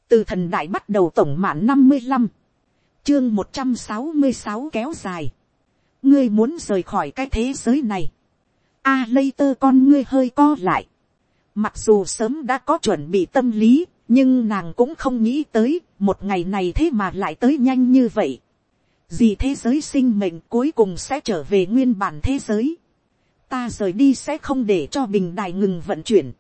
Từ thần đại bắt đầu tổng mạn 55. Chương 166 kéo dài. Ngươi muốn rời khỏi cái thế giới này. Later con ngươi hơi co lại. Mặc dù sớm đã có chuẩn bị tâm lý, nhưng nàng cũng không nghĩ tới, một ngày này thế mà lại tới nhanh như vậy. Gì thế giới sinh mệnh cuối cùng sẽ trở về nguyên bản thế giới. Ta rời đi sẽ không để cho bình đài ngừng vận chuyển.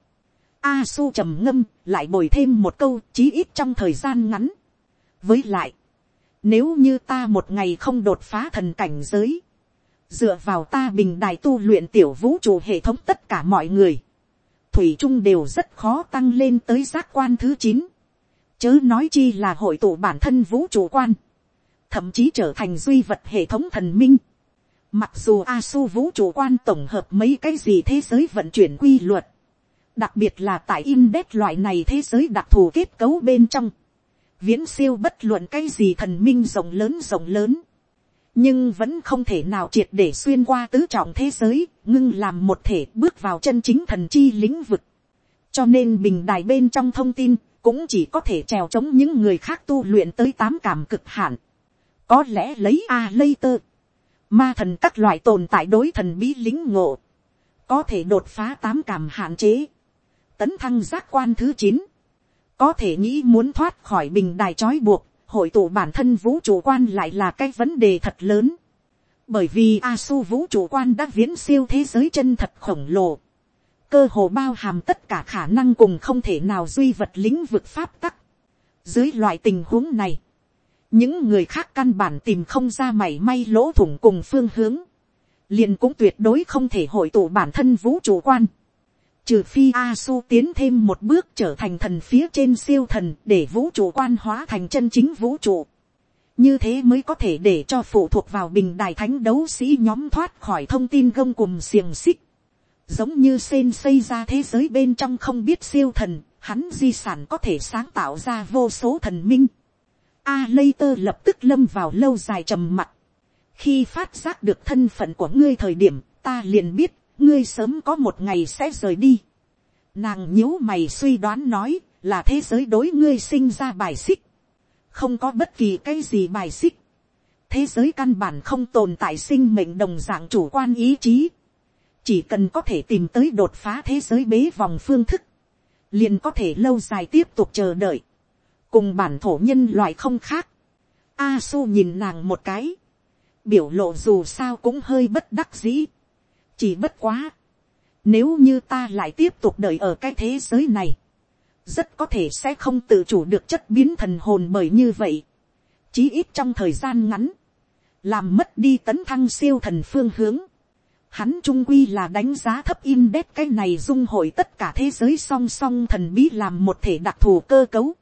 A Su trầm ngâm, lại bồi thêm một câu, chí ít trong thời gian ngắn. Với lại, nếu như ta một ngày không đột phá thần cảnh giới, dựa vào ta bình đài tu luyện tiểu vũ trụ hệ thống tất cả mọi người, thủy chung đều rất khó tăng lên tới giác quan thứ 9. Chớ nói chi là hội tụ bản thân vũ trụ quan, thậm chí trở thành duy vật hệ thống thần minh. Mặc dù A Su vũ trụ quan tổng hợp mấy cái gì thế giới vận chuyển quy luật, đặc biệt là tại Index loại này thế giới đặc thù kết cấu bên trong, viễn siêu bất luận cái gì thần minh rộng lớn, nhưng vẫn không thể nào triệt để xuyên qua tứ trọng thế giới, ngưng làm một thể bước vào chân chính thần chi lĩnh vực. Cho nên bình đài bên trong thông tin cũng chỉ có thể trèo chống những người khác tu luyện tới 8 cảm cực hạn. Có lẽ lấy Later, ma thần các loại tồn tại đối thần bí lính ngộ, có thể đột phá 8 cảm hạn chế, tấn thăng giác quan thứ 9. Có thể nghĩ muốn thoát khỏi bình đài trói buộc, hội tụ bản thân vũ trụ quan lại là cái vấn đề thật lớn. Bởi vì A Su vũ trụ quan đã viễn siêu thế giới chân thật khổng lồ, cơ hồ bao hàm tất cả khả năng cùng không thể nào duy vật lĩnh vực pháp tắc. Dưới loại tình huống này, những người khác căn bản tìm không ra mảy may lỗ thủng cùng phương hướng, liền cũng tuyệt đối không thể hội tụ bản thân vũ trụ quan. Trừ phi A Su tiến thêm một bước trở thành thần phía trên siêu thần, để vũ trụ quan hóa thành chân chính vũ trụ. Như thế mới có thể để cho phụ thuộc vào bình đài thánh đấu sĩ nhóm thoát khỏi thông tin gông cùm xiềng xích. Giống như Sen xây ra thế giới bên trong không biết siêu thần, hắn di sản có thể sáng tạo ra vô số thần minh. Later lập tức lâm vào lâu dài trầm mặc. Khi phát giác được thân phận của ngươi thời điểm, ta liền biết ngươi sớm có một ngày sẽ rời đi. Nàng nhíu mày suy đoán nói, là thế giới đối ngươi sinh ra bài xích. Không có bất kỳ cái gì bài xích. Thế giới căn bản không tồn tại sinh mệnh đồng dạng chủ quan ý chí. Chỉ cần có thể tìm tới đột phá thế giới bế vòng phương thức, liền có thể lâu dài tiếp tục chờ đợi. Cùng bản thổ nhân loại không khác. A Su nhìn nàng một cái, biểu lộ dù sao cũng hơi bất đắc dĩ. Chỉ bất quá, nếu như ta lại tiếp tục đợi ở cái thế giới này, rất có thể sẽ không tự chủ được chất biến thần hồn, bởi như vậy, chí ít trong thời gian ngắn, làm mất đi tấn thăng siêu thần phương hướng. Hắn trung quy là đánh giá thấp Index cái này dung hội tất cả thế giới song song thần bí làm một thể đặc thù cơ cấu.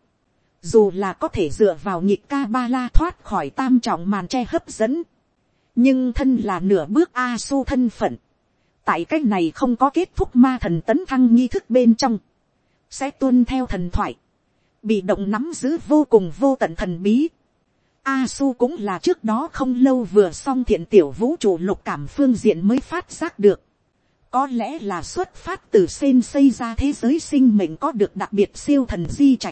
Dù là có thể dựa vào nhịp Kabbalah thoát khỏi tam trọng màn che hấp dẫn, nhưng thân là nửa bước A Su thân phận, tại cách này không có kết thúc ma thần tấn thăng nghi thức bên trong, sẽ tuân theo thần thoại, bị động nắm giữ vô cùng vô tận thần bí. A Su cũng là trước đó không lâu vừa xong thiện tiểu vũ trụ lục cảm phương diện mới phát giác được. Có lẽ là xuất phát từ Sen xây ra thế giới sinh mệnh có được đặc biệt siêu thần di trạch.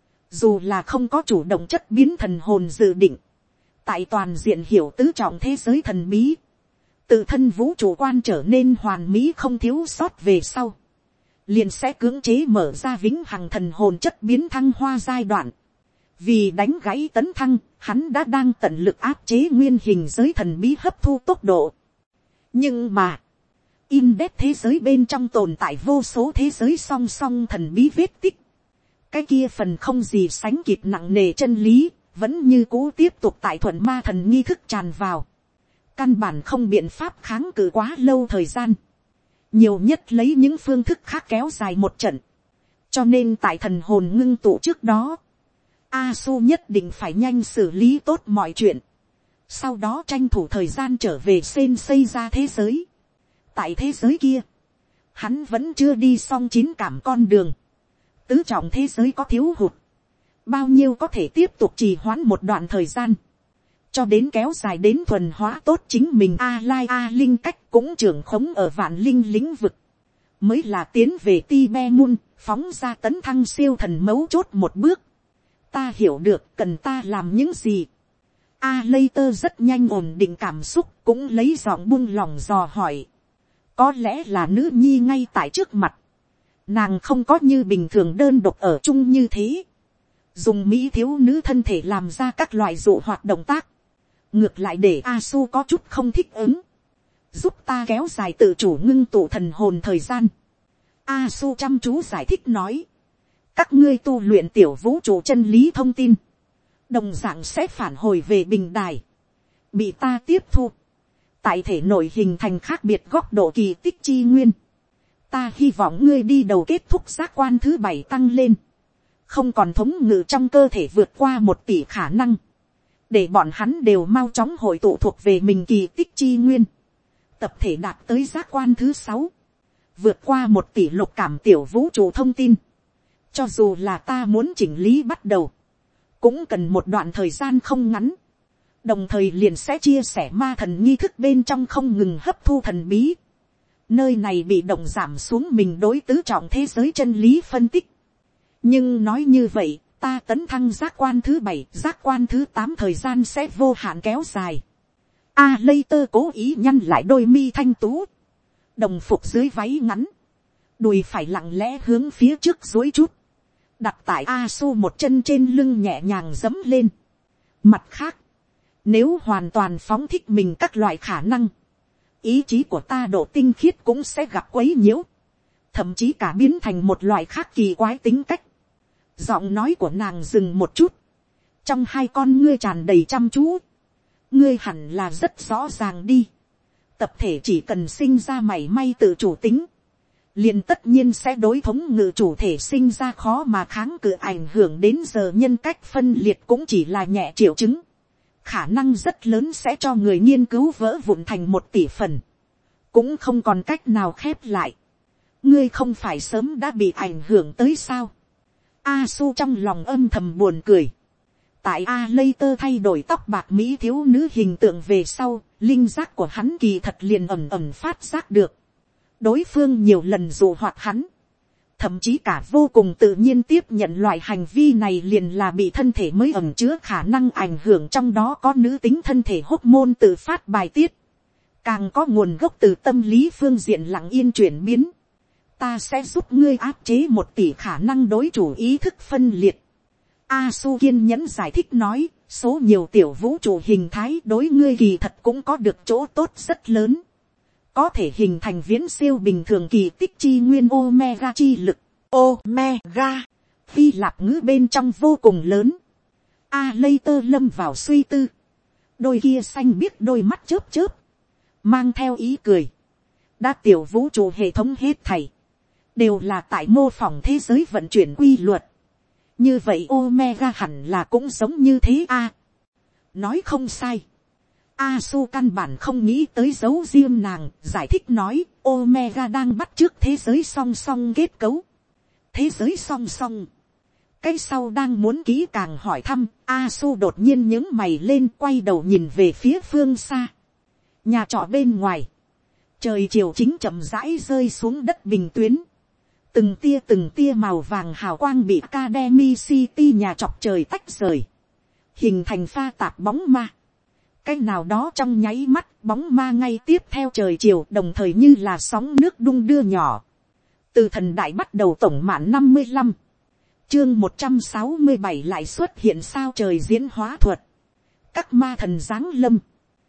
Dù là không có chủ động chất biến thần hồn dự định, tại toàn diện hiểu tứ trọng thế giới thần bí, tự thân vũ trụ quan trở nên hoàn mỹ không thiếu sót về sau, liền sẽ cưỡng chế mở ra vĩnh hằng thần hồn chất biến thăng hoa giai đoạn. Vì đánh gãy tấn thăng, hắn đã đang tận lực áp chế nguyên hình giới thần bí hấp thu tốc độ. Nhưng mà, Index thế giới bên trong tồn tại vô số thế giới song song thần bí vết tích. Cái kia phần không gì sánh kịp nặng nề chân lý, vẫn như cũ tiếp tục tại thuận ma thần nghi thức tràn vào. Căn bản không biện pháp kháng cự quá lâu thời gian. Nhiều nhất lấy những phương thức khác kéo dài một trận. Cho nên tại thần hồn ngưng tụ trước đó, A Su nhất định phải nhanh xử lý tốt mọi chuyện. Sau đó tranh thủ thời gian trở về Sen xây ra thế giới. Tại thế giới kia, hắn vẫn chưa đi xong 9 cảm con đường. Tứ trọng thế giới có thiếu hụt, bao nhiêu có thể tiếp tục trì hoãn một đoạn thời gian, cho đến kéo dài đến thuần hóa tốt chính mình. A linh cách cũng trưởng khống ở vạn linh lĩnh vực, mới là tiến về Tibemun, phóng ra tấn thăng siêu thần mấu chốt một bước. Ta hiểu được cần ta làm những gì. A lây tơ rất nhanh ổn định cảm xúc, cũng lấy giọng buông lòng dò hỏi. Có lẽ là nữ nhi ngay tại trước mặt. Nàng không có như bình thường đơn độc ở chung như thế. Dùng mỹ thiếu nữ thân thể làm ra các loại dụ hoạt động tác. Ngược lại để A Su có chút không thích ứng. Giúp ta kéo dài tự chủ ngưng tụ thần hồn thời gian. A Su chăm chú giải thích nói. Các ngươi tu luyện tiểu vũ trụ chân lý thông tin. Đồng dạng sẽ phản hồi về bình đài. Bị ta tiếp thu. Tại thể nội hình thành khác biệt góc độ kỳ tích chi nguyên. Ta hy vọng ngươi đi đầu kết thúc giác quan thứ 7 tăng lên. Không còn thống ngự trong cơ thể vượt qua 1 tỷ khả năng. Để bọn hắn đều mau chóng hội tụ thuộc về mình kỳ tích chi nguyên. Tập thể đạt tới giác quan thứ 6. Vượt qua 1 tỷ lục cảm tiểu vũ trụ thông tin. Cho dù là ta muốn chỉnh lý bắt đầu. Cũng cần một đoạn thời gian không ngắn. Đồng thời liền sẽ chia sẻ ma thần nghi thức bên trong không ngừng hấp thu thần bí. Nơi này bị động giảm xuống mình đối tứ trọng thế giới chân lý phân tích. Nhưng nói như vậy, ta tấn thăng giác quan thứ 7, giác quan thứ 8 thời gian sẽ vô hạn kéo dài. A lây tơ cố ý nhăn lại đôi mi thanh tú. Đồng phục dưới váy ngắn. Đùi phải lặng lẽ hướng phía trước duỗi chút. Đặt tại A Su một chân trên lưng nhẹ nhàng dẫm lên. Mặt khác, nếu hoàn toàn phóng thích mình các loại khả năng, ý chí của ta độ tinh khiết cũng sẽ gặp quấy nhiễu. Thậm chí cả biến thành một loại khác kỳ quái tính cách. Giọng nói của nàng dừng một chút. Trong hai con ngươi tràn đầy chăm chú. Ngươi hẳn là rất rõ ràng đi. Tập thể chỉ cần sinh ra mảy may tự chủ tính. Liền tất nhiên sẽ đối thống ngự chủ thể sinh ra khó mà kháng cự, ảnh hưởng đến giờ nhân cách phân liệt cũng chỉ là nhẹ triệu chứng. Khả năng rất lớn sẽ cho người nghiên cứu vỡ vụn thành 1 tỷ phần. Cũng không còn cách nào khép lại. Ngươi không phải sớm đã bị ảnh hưởng tới sao? A Su trong lòng âm thầm buồn cười. Tại A lây tơ thay đổi tóc bạc mỹ thiếu nữ hình tượng về sau, linh giác của hắn kỳ thật liền ẩm ẩm phát giác được. Đối phương nhiều lần dụ hoạt hắn. Thậm chí cả vô cùng tự nhiên tiếp nhận loại hành vi này liền là bị thân thể mới ẩm chứa khả năng ảnh hưởng, trong đó có nữ tính thân thể hormone tự phát bài tiết. Càng có nguồn gốc từ tâm lý phương diện lặng yên chuyển biến. Ta sẽ giúp ngươi áp chế 1 tỷ khả năng đối chủ ý thức phân liệt. A Su kiên nhẫn giải thích nói, số nhiều tiểu vũ trụ hình thái đối ngươi kỳ thật cũng có được chỗ tốt rất lớn. Có thể hình thành viễn siêu bình thường kỳ tích chi nguyên Omega chi lực. Omega, Hy Lạp ngữ bên trong vô cùng lớn. A lây tơ lâm vào suy tư. Đôi kia xanh biếc đôi mắt chớp chớp. Mang theo ý cười. Đã tiểu vũ trụ hệ thống hết thảy. Đều là tại mô phỏng thế giới vận chuyển quy luật. Như vậy Omega hẳn là cũng giống như thế a. Nói không sai. A Su căn bản không nghĩ tới dấu riêng nàng, giải thích nói, Omega đang bắt chước thế giới song song kết cấu. Thế giới song song. Cái sau đang muốn kỹ càng hỏi thăm, A Su đột nhiên nhướng mày lên, quay đầu nhìn về phía phương xa. Nhà trọ bên ngoài. Trời chiều chính chậm rãi rơi xuống đất bình tuyến. Từng tia màu vàng hào quang bị Academy City nhà trọc trời tách rời. Hình thành pha tạp bóng ma. Cái nào đó trong nháy mắt bóng ma ngay tiếp theo trời chiều, đồng thời như là sóng nước đung đưa nhỏ. Từ thần đại bắt đầu tổng mạn 55. Chương 167 lại xuất hiện sao trời diễn hóa thuật. Các ma thần giáng lâm.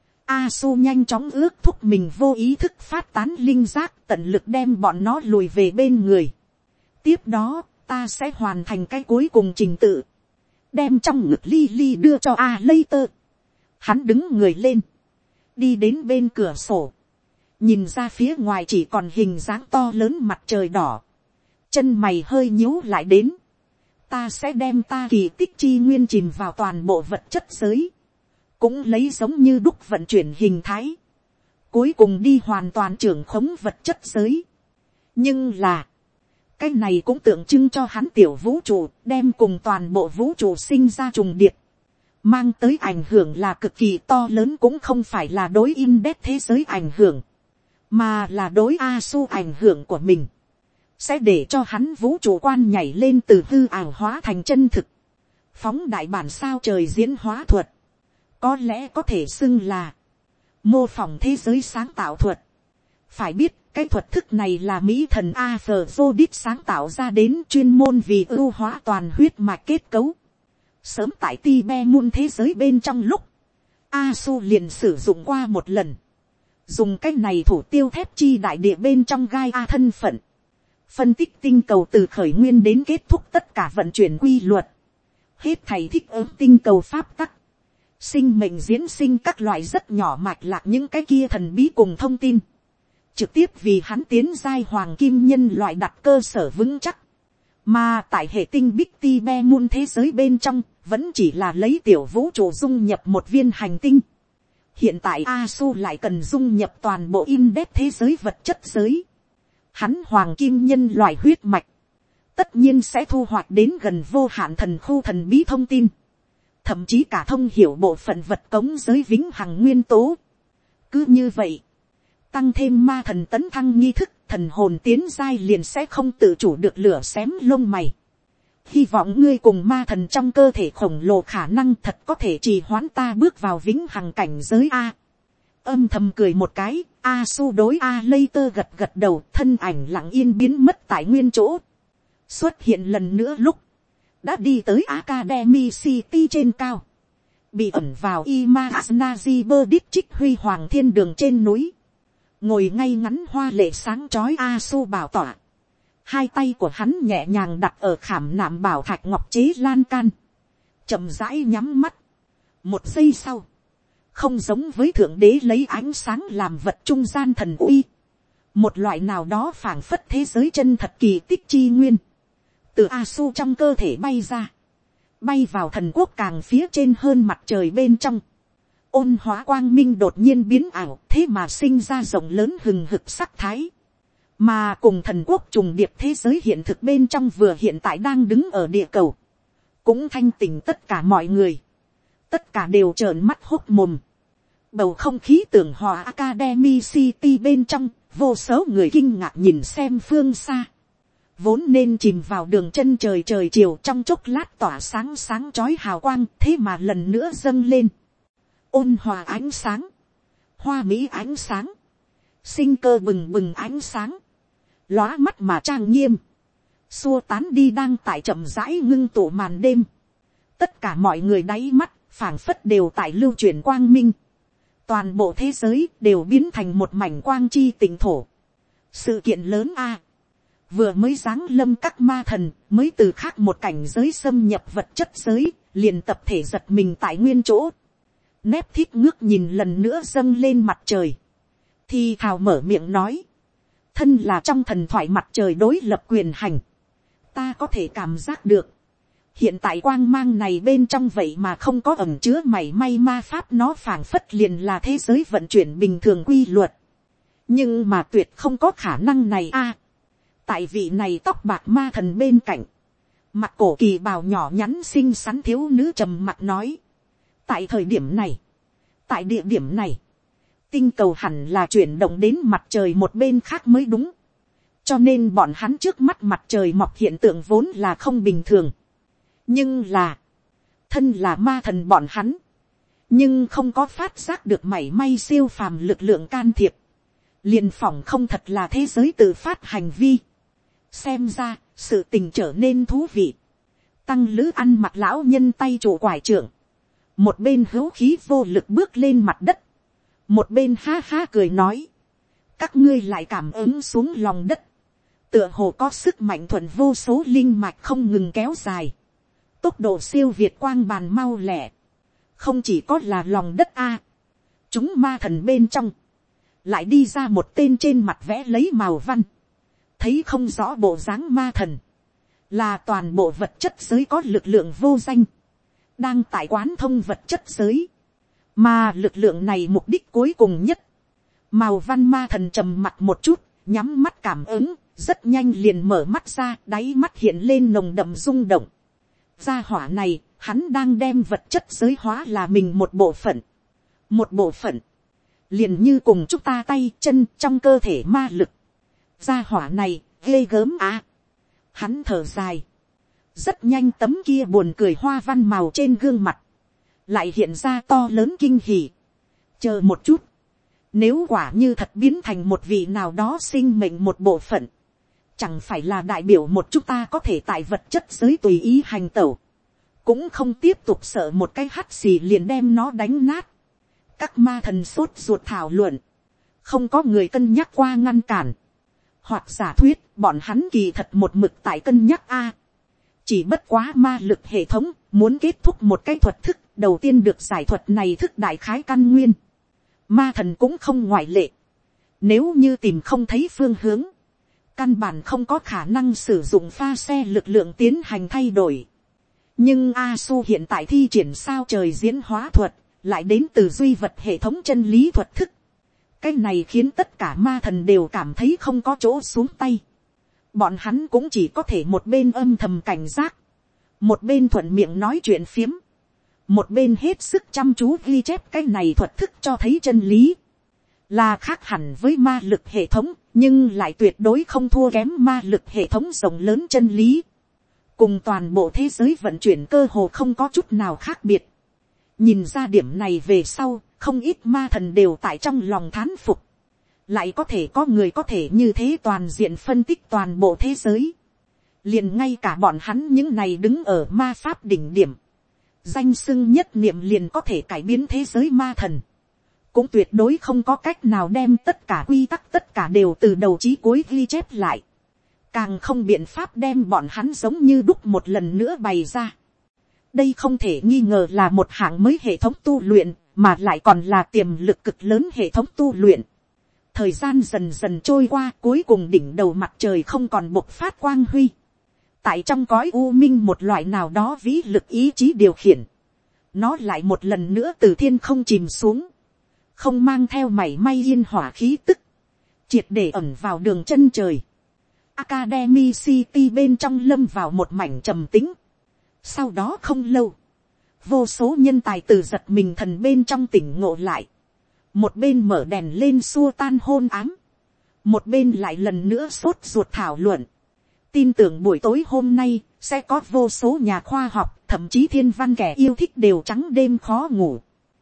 A Su nhanh chóng ước thúc mình vô ý thức phát tán linh giác, tận lực đem bọn nó lùi về bên người. Tiếp đó, ta sẽ hoàn thành cái cuối cùng trình tự. Đem trong ngực Ly đưa cho A lây tơ. Hắn đứng người lên. Đi đến bên cửa sổ. Nhìn ra phía ngoài chỉ còn hình dáng to lớn mặt trời đỏ. Chân mày hơi nhíu lại đến. Ta sẽ đem ta kỳ tích chi nguyên chìm vào toàn bộ vật chất giới. Cũng lấy giống như đúc vận chuyển hình thái. Cuối cùng đi hoàn toàn trưởng khống vật chất giới. Nhưng là. Cái này cũng tượng trưng cho hắn tiểu vũ trụ. Đem cùng toàn bộ vũ trụ sinh ra trùng điệp. Mang tới ảnh hưởng là cực kỳ to lớn, cũng không phải là đối Index thế giới ảnh hưởng. Mà là đối A Su ảnh hưởng của mình. Sẽ để cho hắn vũ trụ quan nhảy lên từ hư ảo hóa thành chân thực. phóng đại bản sao trời diễn hóa thuật, có lẽ có thể xưng là mô phỏng thế giới sáng tạo thuật. Phải biết, cái thuật thức này là Mỹ thần Aphrodite sáng tạo ra đến, chuyên môn vì ưu hóa toàn huyết mạch kết cấu. Sớm tại Tibemun thế giới bên trong lúc, Asu liền sử dụng qua một lần. Dùng cách này thủ tiêu thép chi đại địa bên trong gai A thân phận. Phân tích tinh cầu từ khởi nguyên đến kết thúc tất cả vận chuyển quy luật. Hết thầy thích ứng tinh cầu pháp tắc. Sinh mệnh diễn sinh các loại rất nhỏ mạch lạc những cái kia thần bí cùng thông tin. Trực tiếp vì hắn tiến giai hoàng kim nhân loại đặt cơ sở vững chắc. Mà tại hệ tinh Big Tibemun thế giới bên trong, vẫn chỉ là lấy tiểu vũ trụ dung nhập một viên hành tinh. Hiện tại Asu lại cần dung nhập toàn bộ Index thế giới vật chất giới. Hắn hoàng kim nhân loại huyết mạch. Tất nhiên sẽ thu hoạch đến gần vô hạn thần khu thần bí thông tin. Thậm chí cả thông hiểu bộ phận vật cống giới vĩnh hằng nguyên tố. Cứ như vậy, tăng thêm ma thần tấn thăng nghi thức, thần hồn tiến giai liền sẽ không tự chủ được lửa xém lông mày. Hy vọng ngươi cùng ma thần trong cơ thể khổng lồ khả năng thật có thể trì hoãn ta bước vào vĩnh hằng cảnh giới A. Âm thầm cười một cái, Asu đối Later gật gật đầu, thân ảnh lặng yên biến mất tại nguyên chỗ. Xuất hiện lần nữa lúc, đã đi tới Academy City trên cao. Bị ẩn vào Imaginazi District huy hoàng thiên đường trên núi. Ngồi ngay ngắn hoa lệ sáng chói Asu bảo tỏa. Hai tay của hắn nhẹ nhàng đặt ở khảm nạm bảo thạch ngọc chế lan can. Chậm rãi nhắm mắt. Một giây sau. Không giống với thượng đế lấy ánh sáng làm vật trung gian thần uy. Một loại nào đó phảng phất thế giới chân thật kỳ tích chi nguyên. Từ Asu trong cơ thể bay ra. Bay vào thần quốc càng phía trên hơn mặt trời bên trong. Ôn hóa quang minh đột nhiên biến ảo, thế mà sinh ra rộng lớn hừng hực sắc thái. Mà cùng thần quốc trùng điệp thế giới hiện thực bên trong vừa hiện tại đang đứng ở địa cầu. Cũng thanh tỉnh tất cả mọi người. Tất cả đều trợn mắt hốt mồm. Bầu không khí tưởng hòa Academy City bên trong, vô số người kinh ngạc nhìn xem phương xa. Vốn nên chìm vào đường chân trời trời chiều trong chốc lát tỏa sáng sáng chói hào quang, thế mà lần nữa dâng lên. Ôn hòa ánh sáng, hoa mỹ ánh sáng, sinh cơ bừng bừng ánh sáng, lóa mắt mà trang nghiêm, xua tán đi đang tại chậm rãi ngưng tụ màn đêm. Tất cả mọi người đáy mắt phảng phất đều tại lưu chuyển quang minh. Toàn bộ thế giới đều biến thành một mảnh quang chi tỉnh thổ. Sự kiện lớn a. Vừa mới giáng lâm các ma thần, mới từ khác một cảnh giới xâm nhập vật chất giới, liền tập thể giật mình tại nguyên chỗ. Nép thít ngước nhìn lần nữa dâng lên mặt trời. Thì thào mở miệng nói. Thân là trong thần thoại mặt trời đối lập quyền hành. Ta có thể cảm giác được. Hiện tại quang mang này bên trong vậy mà không có ẩn chứa mảy may ma pháp, nó phảng phất liền là thế giới vận chuyển bình thường quy luật. Nhưng mà tuyệt không có khả năng này a. Tại vị này tóc bạc ma thần bên cạnh. Mặt cổ kỳ bào nhỏ nhắn xinh xắn thiếu nữ trầm mặc nói. Tại thời điểm này. Tại địa điểm này. Tinh cầu hẳn là chuyển động đến mặt trời một bên khác mới đúng. Cho nên bọn hắn trước mắt mặt trời mọc hiện tượng vốn là không bình thường. Nhưng là. Thân là ma thần bọn hắn. Nhưng không có phát giác được mảy may siêu phàm lực lượng can thiệp. Liền phỏng không thật là thế giới tự phát hành vi. Xem ra, sự tình trở nên thú vị. Tăng lữ ăn mặc lão nhân tay chủ quải trưởng. Một bên hữu khí vô lực bước lên mặt đất. Một bên ha ha cười nói. Các ngươi lại cảm ứng xuống lòng đất. Tựa hồ có sức mạnh thuận vô số linh mạch không ngừng kéo dài. Tốc độ siêu việt quang bàn mau lẹ. Không chỉ có là lòng đất a. Chúng ma thần bên trong. Lại đi ra một tên trên mặt vẽ lấy màu văn. Thấy không rõ bộ dáng ma thần. Là toàn bộ vật chất giới có lực lượng vô danh. Đang tại quán thông vật chất giới. Mà lực lượng này mục đích cuối cùng nhất. Màu văn ma thần trầm mặt một chút. Nhắm mắt cảm ứng. Rất nhanh liền mở mắt ra. Đáy mắt hiện lên nồng đậm rung động. Gia hỏa này. Hắn đang đem vật chất giới hóa là mình một bộ phận. Một bộ phận. Liền như cùng chúng ta tay chân trong cơ thể ma lực. Gia hỏa này ghê gớm á. Hắn thở dài. Rất nhanh tấm kia buồn cười hoa văn màu trên gương mặt, lại hiện ra to lớn kinh hỉ. Chờ một chút, nếu quả như thật biến thành một vị nào đó sinh mệnh một bộ phận, chẳng phải là đại biểu một chúng ta có thể tại vật chất giới tùy ý hành tẩu, cũng không tiếp tục sợ một cái hắt xì liền đem nó đánh nát. Các ma thần sốt ruột thảo luận, không có người cân nhắc qua ngăn cản, hoặc giả thuyết bọn hắn kỳ thật một mực tại cân nhắc a. Chỉ bất quá ma lực hệ thống muốn kết thúc một cái thuật thức đầu tiên được giải thuật này thức đại khái căn nguyên, ma thần cũng không ngoại lệ. Nếu như tìm không thấy phương hướng, căn bản không có khả năng sử dụng pha xe lực lượng tiến hành thay đổi. Nhưng A-su hiện tại thi triển sao trời diễn hóa thuật, lại đến từ duy vật hệ thống chân lý thuật thức. Cái này khiến tất cả ma thần đều cảm thấy không có chỗ xuống tay. Bọn hắn cũng chỉ có thể một bên âm thầm cảnh giác, một bên thuận miệng nói chuyện phiếm, một bên hết sức chăm chú ghi chép cái này thuật thức cho thấy chân lý. Là khác hẳn với ma lực hệ thống, nhưng lại tuyệt đối không thua kém ma lực hệ thống rộng lớn chân lý. Cùng toàn bộ thế giới vận chuyển cơ hồ không có chút nào khác biệt. Nhìn ra điểm này về sau, không ít ma thần đều tại trong lòng thán phục. Lại có thể có người có thể như thế toàn diện phân tích toàn bộ thế giới. Liền ngay cả bọn hắn những này đứng ở ma pháp đỉnh điểm, danh xưng nhất niệm liền có thể cải biến thế giới ma thần, cũng tuyệt đối không có cách nào đem tất cả quy tắc tất cả đều từ đầu chí cuối ghi chép lại. Càng không biện pháp đem bọn hắn giống như đúc một lần nữa bày ra. Đây không thể nghi ngờ là một hạng mới hệ thống tu luyện, mà lại còn là tiềm lực cực lớn hệ thống tu luyện. Thời gian dần dần trôi qua, cuối cùng đỉnh đầu mặt trời không còn bộc phát quang huy. Tại trong cõi u minh một loại nào đó vĩ lực ý chí điều khiển, nó lại một lần nữa từ thiên không chìm xuống, không mang theo mảy may yên hỏa khí tức, triệt để ẩn vào đường chân trời. Academy City bên trong lâm vào một mảnh trầm tĩnh. Sau đó không lâu, vô số nhân tài từ giật mình thần bên trong tỉnh ngộ lại, một bên mở đèn lên xua tan hôn ám, một bên lại lần nữa sốt ruột thảo luận. Tin tưởng buổi tối hôm nay sẽ có vô số nhà khoa học, thậm chí thiên văn kẻ yêu thích đều trắng đêm khó ngủ.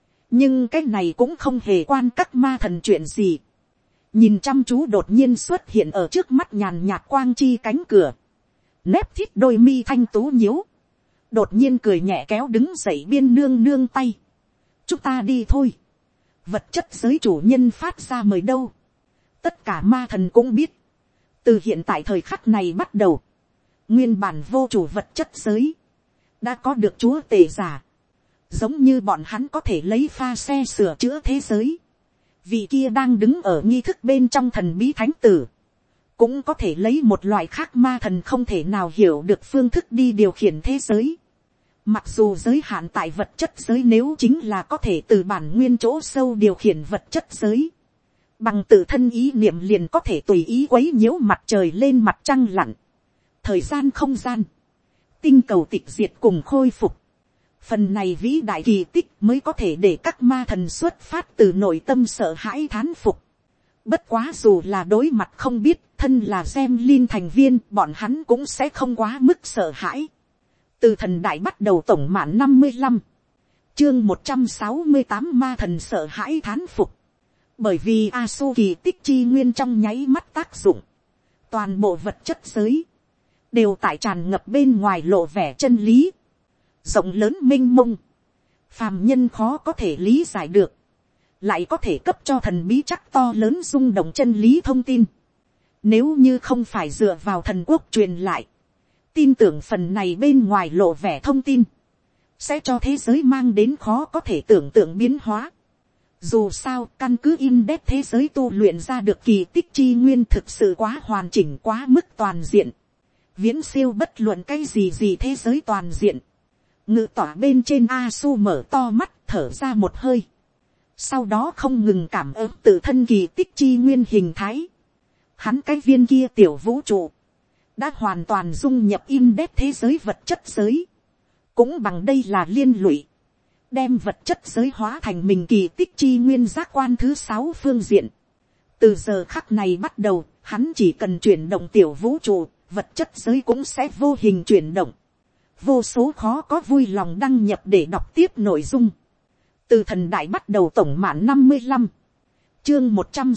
Nhưng cái này cũng không hề quan các ma thần chuyện gì. Nhìn chăm chú đột nhiên xuất hiện ở trước mắt nhàn nhạt quang chi cánh cửa, nếp thít đôi mi thanh tú nhíu, đột nhiên cười nhẹ kéo đứng dậy biên nương nương tay. Chúng ta đi thôi. Vật chất giới chủ nhân phát ra mời đâu. Tất cả ma thần cũng biết, từ hiện tại thời khắc này bắt đầu, nguyên bản vô chủ vật chất giới đã có được chúa tể giả. Giống như bọn hắn có thể lấy pha xe sửa chữa thế giới, vị kia đang đứng ở nghi thức bên trong thần bí thánh tử, cũng có thể lấy một loại khác ma thần không thể nào hiểu được phương thức đi điều khiển thế giới. Mặc dù giới hạn tại vật chất giới, nếu chính là có thể từ bản nguyên chỗ sâu điều khiển vật chất giới, bằng tự thân ý niệm liền có thể tùy ý quấy nhiễu mặt trời lên mặt trăng lặn, thời gian không gian, tinh cầu tịch diệt cùng khôi phục. Phần này vĩ đại kỳ tích mới có thể để các ma thần xuất phát từ nội tâm sợ hãi thán phục. Bất quá dù là đối mặt không biết, thân là Gemlin thành viên, bọn hắn cũng sẽ không quá mức sợ hãi. Từ thần đại bắt đầu tổng mạn 55. Chương 168 ma thần sợ hãi thán phục. Bởi vì A-su kỳ tích chi nguyên trong nháy mắt tác dụng, toàn bộ vật chất giới đều tại tràn ngập bên ngoài lộ vẻ chân lý. Rộng lớn mênh mông, phàm nhân khó có thể lý giải được, lại có thể cấp cho thần bí chắc to lớn rung động chân lý thông tin. Nếu như không phải dựa vào thần quốc truyền lại, tin tưởng phần này bên ngoài lộ vẻ thông tin sẽ cho thế giới mang đến khó có thể tưởng tượng biến hóa. Dù sao, căn cứ Index thế giới tu luyện ra được kỳ tích chi nguyên thực sự quá hoàn chỉnh, quá mức toàn diện, viễn siêu bất luận cái gì thế giới toàn diện. Ngự tỏa bên trên A-su mở to mắt thở ra một hơi, sau đó không ngừng cảm ơn tự thân kỳ tích chi nguyên hình thái. Hắn cái viên kia tiểu vũ trụ đã hoàn toàn dung nhập Index thế giới vật chất giới, cũng bằng đây là liên lụy, đem vật chất giới hóa thành mình kỳ tích chi nguyên giác quan thứ 6 phương diện. Từ giờ khắc này bắt đầu, hắn chỉ cần chuyển động tiểu vũ trụ, vật chất giới cũng sẽ vô hình chuyển động. vô số khó có vui lòng đăng nhập để đọc tiếp nội dung. Từ thần đại bắt đầu tổng mạn 55. Chương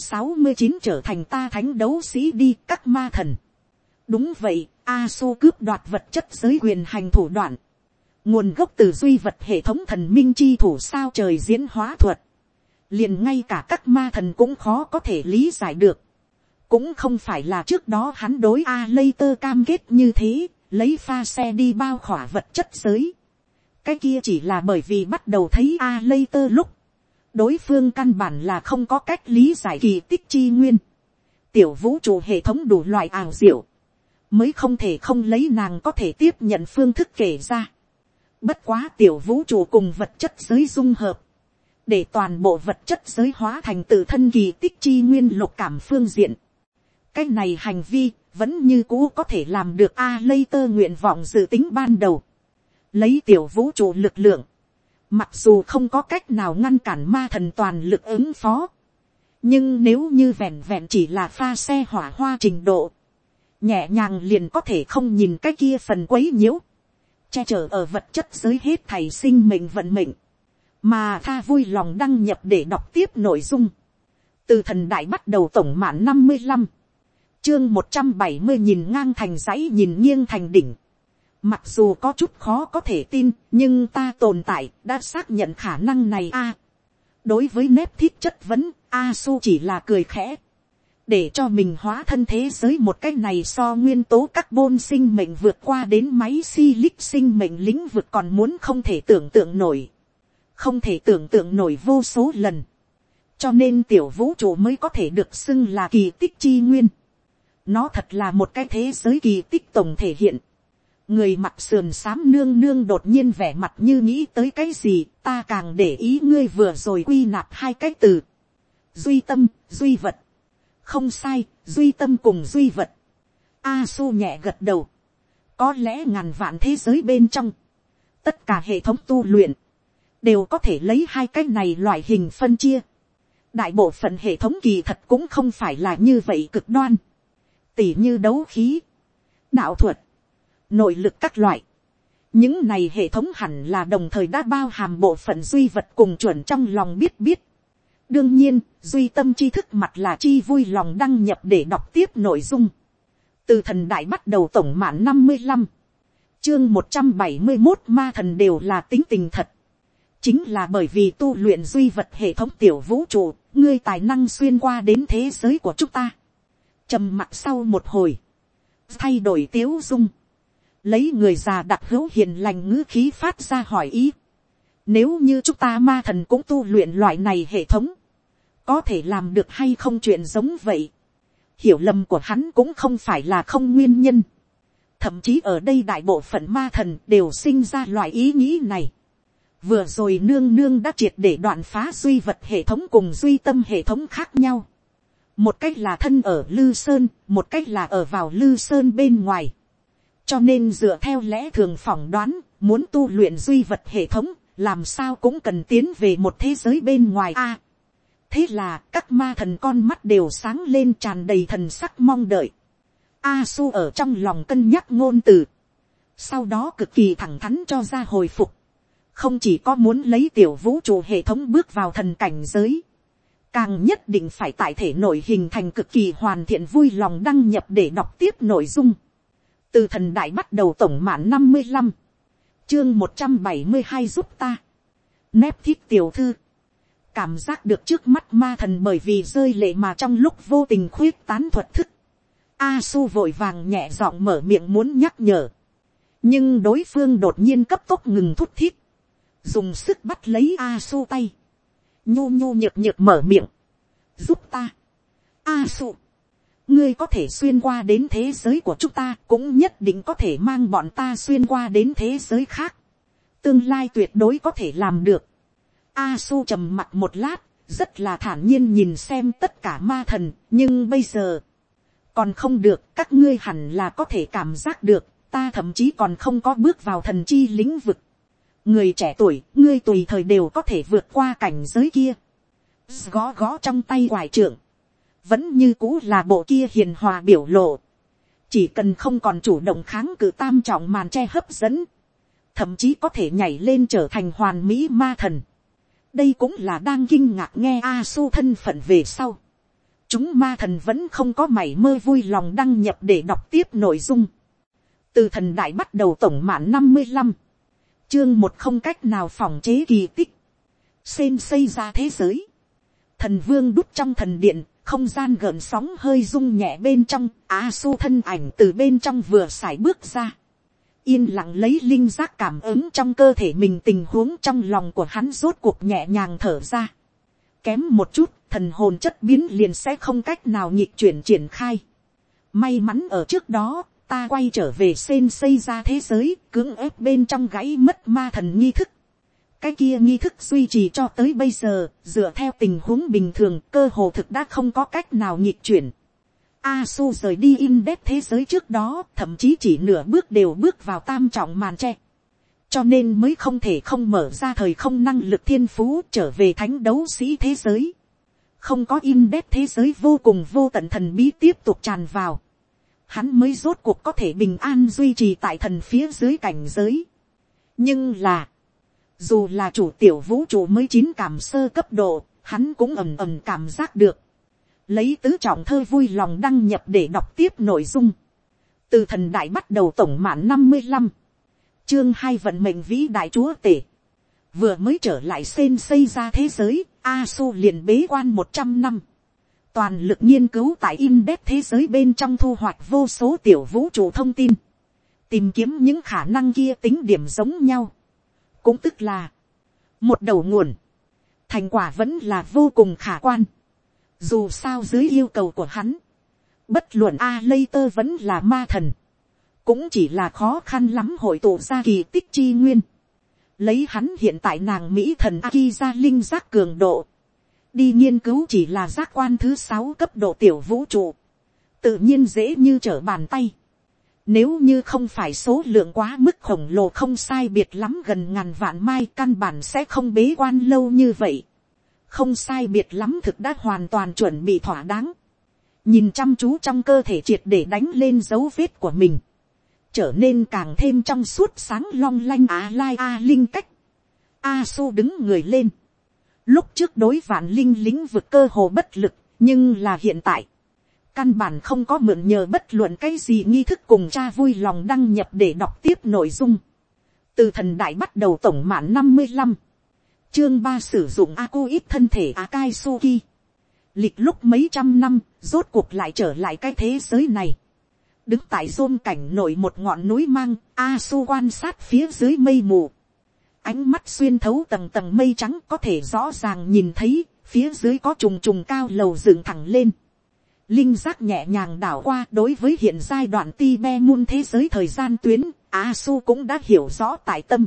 169 trở thành ta thánh đấu sĩ đi các ma thần. Đúng vậy, A-su cướp đoạt vật chất giới quyền hành thủ đoạn. Nguồn gốc từ duy vật hệ thống thần minh chi thủ sao trời diễn hóa thuật. Liền ngay cả các ma thần cũng khó có thể lý giải được. Cũng không phải là trước đó hắn đối A-lây-tơ cam kết như thế, lấy pha xe đi bao khỏa vật chất giới. Cái kia chỉ là bởi vì bắt đầu thấy A-lây-tơ lúc, đối phương căn bản là không có cách lý giải kỳ tích chi nguyên. Tiểu vũ trụ hệ thống đủ loại ảo diệu, mới không thể không lấy nàng có thể tiếp nhận phương thức kể ra. Bất quá tiểu vũ trụ cùng vật chất giới dung hợp, để toàn bộ vật chất giới hóa thành tự thân kỳ tích chi nguyên lục cảm phương diện. Cái này hành vi vẫn như cũ có thể làm được A-lây-tơ nguyện vọng dự tính ban đầu. Lấy tiểu vũ trụ lực lượng, mặc dù không có cách nào ngăn cản ma thần toàn lực ứng phó, nhưng nếu như vẹn vẹn chỉ là pha xe hỏa hoa trình độ, nhẹ nhàng liền có thể không nhìn cái kia phần quấy nhiễu, che chở ở vật chất giới hết thảy sinh mệnh vận mệnh, mà tha vui lòng đăng nhập để đọc tiếp nội dung. Từ thần đại bắt đầu tổng mạn 55. Chương 170 nhìn ngang thành dãy nhìn nghiêng thành đỉnh. Mặc dù có chút khó có thể tin, nhưng ta tồn tại đã xác nhận khả năng này đối với nếp thiết chất vấn, A-su chỉ là cười khẽ. Để cho mình hóa thân thế giới một cách này so nguyên tố carbon sinh mệnh vượt qua đến máy silic sinh mệnh lĩnh vực còn muốn không thể tưởng tượng nổi. Không thể tưởng tượng nổi vô số lần. Cho nên tiểu vũ trụ mới có thể được xưng là kỳ tích chi nguyên. Nó thật là một cái thế giới kỳ tích tổng thể hiện. Người mặt sườn xám nương nương đột nhiên vẻ mặt như nghĩ tới cái gì, ta càng để ý ngươi vừa rồi quy nạp hai cái từ. Duy tâm, duy vật. Không sai, duy tâm cùng duy vật. A-su nhẹ gật đầu. Có lẽ ngàn vạn thế giới bên trong, tất cả hệ thống tu luyện, đều có thể lấy hai cái này loại hình phân chia. Đại bộ phận hệ thống kỳ thật cũng không phải là như vậy cực đoan. Tỉ như đấu khí, đạo thuật, nội lực các loại. Những này hệ thống hẳn là đồng thời đã bao hàm bộ phận duy vật cùng chuẩn trong lòng biết. Đương nhiên, duy tâm tri thức mặt là chi vui lòng đăng nhập để đọc tiếp nội dung. Từ thần đại bắt đầu tổng mạn 55. Chương 171 ma thần đều là tính tình thật. Chính là bởi vì tu luyện duy vật hệ thống tiểu vũ trụ, ngươi tài năng xuyên qua đến thế giới của chúng ta. Trầm mặc sau một hồi, thay đổi tiếu dung, lấy người già đặc hữu hiền lành ngữ khí phát ra hỏi ý. Nếu như chúng ta ma thần cũng tu luyện loại này hệ thống, có thể làm được hay không chuyện giống vậy? Hiểu lầm của hắn cũng không phải là không nguyên nhân. Thậm chí ở đây đại bộ phận ma thần đều sinh ra loại ý nghĩ này. Vừa rồi nương nương đã triệt để đoạn phá duy vật hệ thống cùng duy tâm hệ thống khác nhau. Một cách là thân ở Lư Sơn, một cách là ở vào Lư Sơn bên ngoài. Cho nên dựa theo lẽ thường phỏng đoán, muốn tu luyện duy vật hệ thống, làm sao cũng cần tiến về một thế giới bên ngoài thế là các ma thần con mắt đều sáng lên tràn đầy thần sắc mong đợi. A-su ở trong lòng cân nhắc ngôn từ. Sau đó cực kỳ thẳng thắn cho ra hồi phục. Không chỉ có muốn lấy tiểu vũ trụ hệ thống bước vào thần cảnh giới, càng nhất định phải tại thể nội hình thành cực kỳ hoàn thiện vui lòng đăng nhập để đọc tiếp nội dung. Từ thần đại bắt đầu tổng mạn 55. Chương 172 giúp ta. Nép thiết tiểu thư. Cảm giác được trước mắt ma thần bởi vì rơi lệ mà trong lúc vô tình khuyết tán thuật thức. A-su vội vàng nhẹ giọng mở miệng muốn nhắc nhở. Nhưng đối phương đột nhiên cấp tốc ngừng thút thít. Dùng sức bắt lấy A-su tay. Nhu nhu nhược nhược mở miệng. Giúp ta. A-su. Ngươi có thể xuyên qua đến thế giới của chúng ta, cũng nhất định có thể mang bọn ta xuyên qua đến thế giới khác. Tương lai tuyệt đối có thể làm được. A-su trầm mặc một lát, rất là thản nhiên nhìn xem tất cả ma thần, nhưng bây giờ còn không được, các ngươi hẳn là có thể cảm giác được, ta thậm chí còn không có bước vào thần chi lĩnh vực. Người trẻ tuổi, ngươi tùy thời đều có thể vượt qua cảnh giới kia. Gõ gõ trong tay quải trượng, vẫn như cũ là bộ kia hiền hòa biểu lộ. Chỉ cần không còn chủ động kháng cự tam trọng màn che hấp dẫn, thậm chí có thể nhảy lên trở thành hoàn mỹ ma thần. Đây cũng là đang kinh ngạc nghe A Su thân phận về sau. Chúng ma thần vẫn không có mảy mơ vui lòng đăng nhập để đọc tiếp nội dung. Từ thần đại bắt đầu tổng mạn 55. Chương 1 không cách nào phòng chế kỳ tích. Sen xây ra thế giới. Thần vương đút trong thần điện, không gian gợn sóng hơi rung nhẹ bên trong, A Su thân ảnh từ bên trong vừa sải bước ra. Yên lặng lấy linh giác cảm ứng trong cơ thể mình tình huống, trong lòng của hắn rốt cuộc nhẹ nhàng thở ra. Kém một chút, thần hồn chất biến liền sẽ không cách nào nhịp chuyển triển khai. May mắn ở trước đó, ta quay trở về sen xây ra thế giới, cưỡng ép bên trong gãy mất ma thần nghi thức. Cái kia nghi thức duy trì cho tới bây giờ, dựa theo tình huống bình thường, cơ hồ thực đã không có cách nào nhịp chuyển. A Su rời đi Index thế giới trước đó, thậm chí chỉ nửa bước đều bước vào tam trọng màn tre. Cho nên mới không thể không mở ra thời không năng lực thiên phú trở về thánh đấu sĩ thế giới. Không có Index thế giới vô cùng vô tận thần bí tiếp tục tràn vào. Hắn mới rốt cuộc có thể bình an duy trì tại thần phía dưới cảnh giới. Nhưng là, dù là chủ tiểu vũ trụ mới 9 cảm sơ cấp độ, hắn cũng ầm ầm cảm giác được. Lấy tứ trọng thơ vui lòng đăng nhập để đọc tiếp nội dung. Từ thần đại bắt đầu tổng mạn 55. Chương 2 vận mệnh vĩ đại chúa tể. Vừa mới trở lại sen xây ra thế giới, A Su liền bế quan 100 năm. Toàn lực nghiên cứu tại Index thế giới bên trong, thu hoạch vô số tiểu vũ trụ thông tin. Tìm kiếm những khả năng kia tính điểm giống nhau. Cũng tức là một đầu nguồn. Thành quả vẫn là vô cùng khả quan. Dù sao dưới yêu cầu của hắn, bất luận A-Later vẫn là ma thần, cũng chỉ là khó khăn lắm hội tụ ra kỳ tích chi nguyên. Lấy hắn hiện tại nàng mỹ thần Akiza linh giác cường độ, đi nghiên cứu chỉ là giác quan thứ 6 cấp độ tiểu vũ trụ, tự nhiên dễ như trở bàn tay. Nếu như không phải số lượng quá mức khổng lồ không sai biệt lắm gần ngàn vạn mai, căn bản sẽ không bế quan lâu như vậy. Không sai biệt lắm thực đã hoàn toàn chuẩn bị thỏa đáng. Nhìn chăm chú trong cơ thể triệt để đánh lên dấu vết của mình, trở nên càng thêm trong suốt sáng long lanh linh cách. A Su đứng người lên. Lúc trước đối vạn linh lĩnh vực cơ hồ bất lực, nhưng là hiện tại, căn bản không có mượn nhờ bất luận cái gì nghi thức cùng cha vui lòng đăng nhập để đọc tiếp nội dung. Từ thần đại bắt đầu tổng mạn 55. Chương 3 sử dụng Akuit thân thể Akaisuki. Lịch lúc mấy trăm năm, rốt cuộc lại trở lại cái thế giới này. Đứng tại rôm cảnh nổi một ngọn núi mang, A-su quan sát phía dưới mây mù. Ánh mắt xuyên thấu tầng tầng mây trắng, có thể rõ ràng nhìn thấy, phía dưới có trùng trùng cao lầu dựng thẳng lên. Linh giác nhẹ nhàng đảo qua, đối với hiện giai đoạn Tibemun thế giới thời gian tuyến, A-su cũng đã hiểu rõ tại tâm.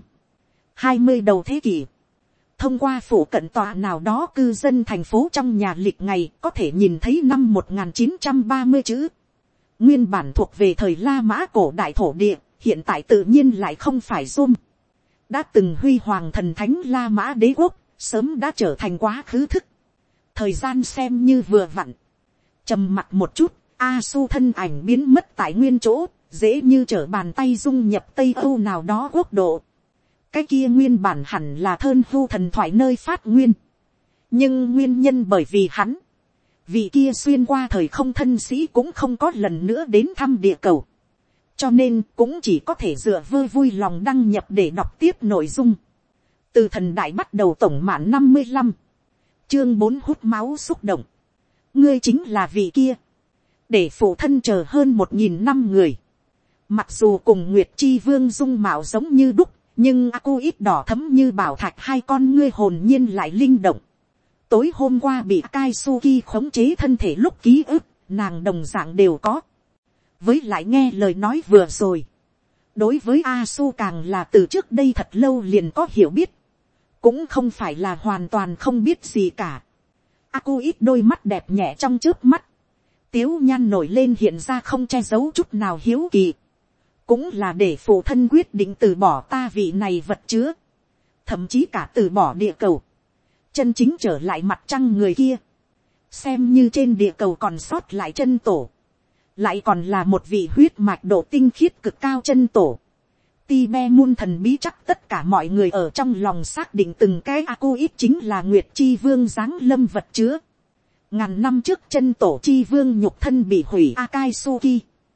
20 đầu thế kỷ. Thông qua phủ cận tọa nào đó cư dân thành phố trong nhà lịch ngày, có thể nhìn thấy năm 1930 chữ. Nguyên bản thuộc về thời La Mã cổ đại thổ địa, hiện tại tự nhiên lại không phải Rome. Đã từng huy hoàng thần thánh La Mã đế quốc, sớm đã trở thành quá khứ thức. Thời gian xem như vừa vặn. Trầm mặc một chút, A-su thân ảnh biến mất tại nguyên chỗ, dễ như trở bàn tay dung nhập Tây Âu nào đó quốc độ. Cái kia nguyên bản hẳn là thơn vu thần thoại nơi phát nguyên. Nhưng nguyên nhân bởi vì hắn, vị kia xuyên qua thời không thân sĩ cũng không có lần nữa đến thăm địa cầu. Cho nên cũng chỉ có thể dựa vơ vui lòng đăng nhập để đọc tiếp nội dung. Từ thần đại bắt đầu tổng mạn 55. Chương 4 hút máu xúc động. Ngươi chính là vị kia. Để phụ thân chờ hơn 1000 năm người. Mặc dù cùng Nguyệt Chi Vương dung mạo giống như đúc, nhưng Akuit đỏ thấm như bảo thạch, hai con ngươi hồn nhiên lại linh động. Tối hôm qua bị Kaisuki khống chế thân thể lúc ký ức, nàng đồng dạng đều có. Với lại nghe lời nói vừa rồi, đối với A-su càng là từ trước đây thật lâu liền có hiểu biết, cũng không phải là hoàn toàn không biết gì cả. Akuit đôi mắt đẹp nhẹ trong trước mắt, tiếu nhan nổi lên hiện ra không che giấu chút nào hiếu kỳ. Cũng là để phụ thân quyết định từ bỏ ta vị này vật chứa, thậm chí cả từ bỏ địa cầu, chân chính trở lại mặt trăng người kia, xem như trên địa cầu còn sót lại chân tổ, lại còn là một vị huyết mạch độ tinh khiết cực cao chân tổ, Tibe muôn thần bí chắc tất cả mọi người ở trong lòng xác định từng cái Akuit chính là Nguyệt Chi Vương giáng lâm vật chứa. Ngàn năm trước chân tổ Chi Vương nhục thân bị hủy Akatsuki.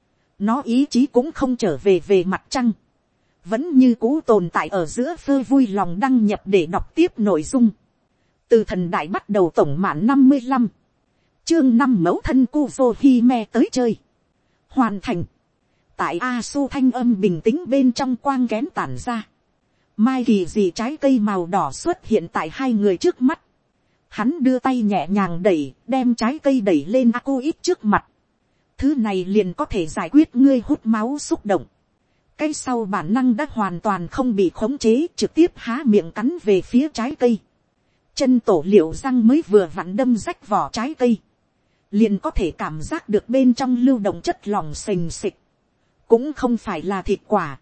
Nó ý chí cũng không trở về về mặt trăng. Vẫn như cũ tồn tại ở giữa phơ vui lòng đăng nhập để đọc tiếp nội dung. Từ thần đại bắt đầu tổng mạn 55. Chương 5 mẫu thân Kuzohime tới chơi. Hoàn thành. Tại Asu thanh âm bình tĩnh bên trong quang kén tản ra. Mai kỳ dị trái cây màu đỏ xuất hiện tại hai người trước mắt. Hắn đưa tay nhẹ nhàng đẩy, đem trái cây đẩy lên Akuit trước mặt. Thứ này liền có thể giải quyết ngươi hút máu xúc động. Cái sau bản năng đã hoàn toàn không bị khống chế, trực tiếp há miệng cắn về phía trái cây. Chân tổ liệu răng mới vừa vặn đâm rách vỏ trái cây. Liền có thể cảm giác được bên trong lưu động chất lỏng sình sịch. Cũng không phải là thịt quả.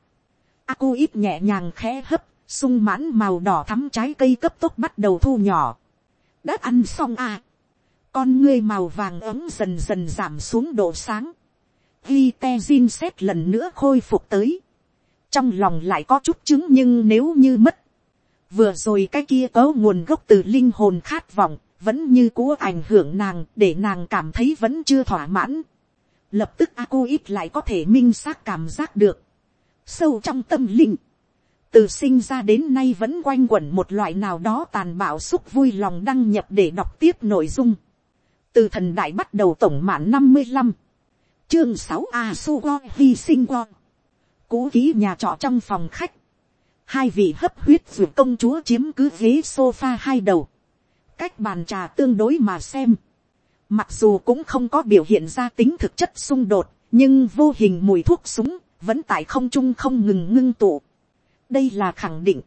Akuit nhẹ nhàng khẽ hấp, sung mãn màu đỏ thắm trái cây cấp tốc bắt đầu thu nhỏ. Đã ăn xong à. Con ngươi màu vàng ấm dần dần giảm xuống độ sáng. Glitezin xét lần nữa khôi phục tới. Trong lòng lại có chút chứng nhưng nếu như mất. Vừa rồi cái kia có nguồn gốc từ linh hồn khát vọng. Vẫn như cũ ảnh hưởng nàng để nàng cảm thấy vẫn chưa thỏa mãn. Lập tức Akuit lại có thể minh xác cảm giác được. Sâu trong tâm linh. Từ sinh ra đến nay vẫn quanh quẩn một loại nào đó tàn bạo xúc vui lòng đăng nhập để đọc tiếp nội dung. Từ thần đại bắt đầu tổng mạn 55. Chương 6 Asugo hy sinh con. Cũ kỹ nhà trọ trong phòng khách. Hai vị hấp huyết ruột công chúa chiếm cứ ghế sofa hai đầu. Cách bàn trà tương đối mà xem. Mặc dù cũng không có biểu hiện ra tính thực chất xung đột. Nhưng vô hình mùi thuốc súng vẫn tại không trung không ngừng ngưng tụ. Đây là khẳng định.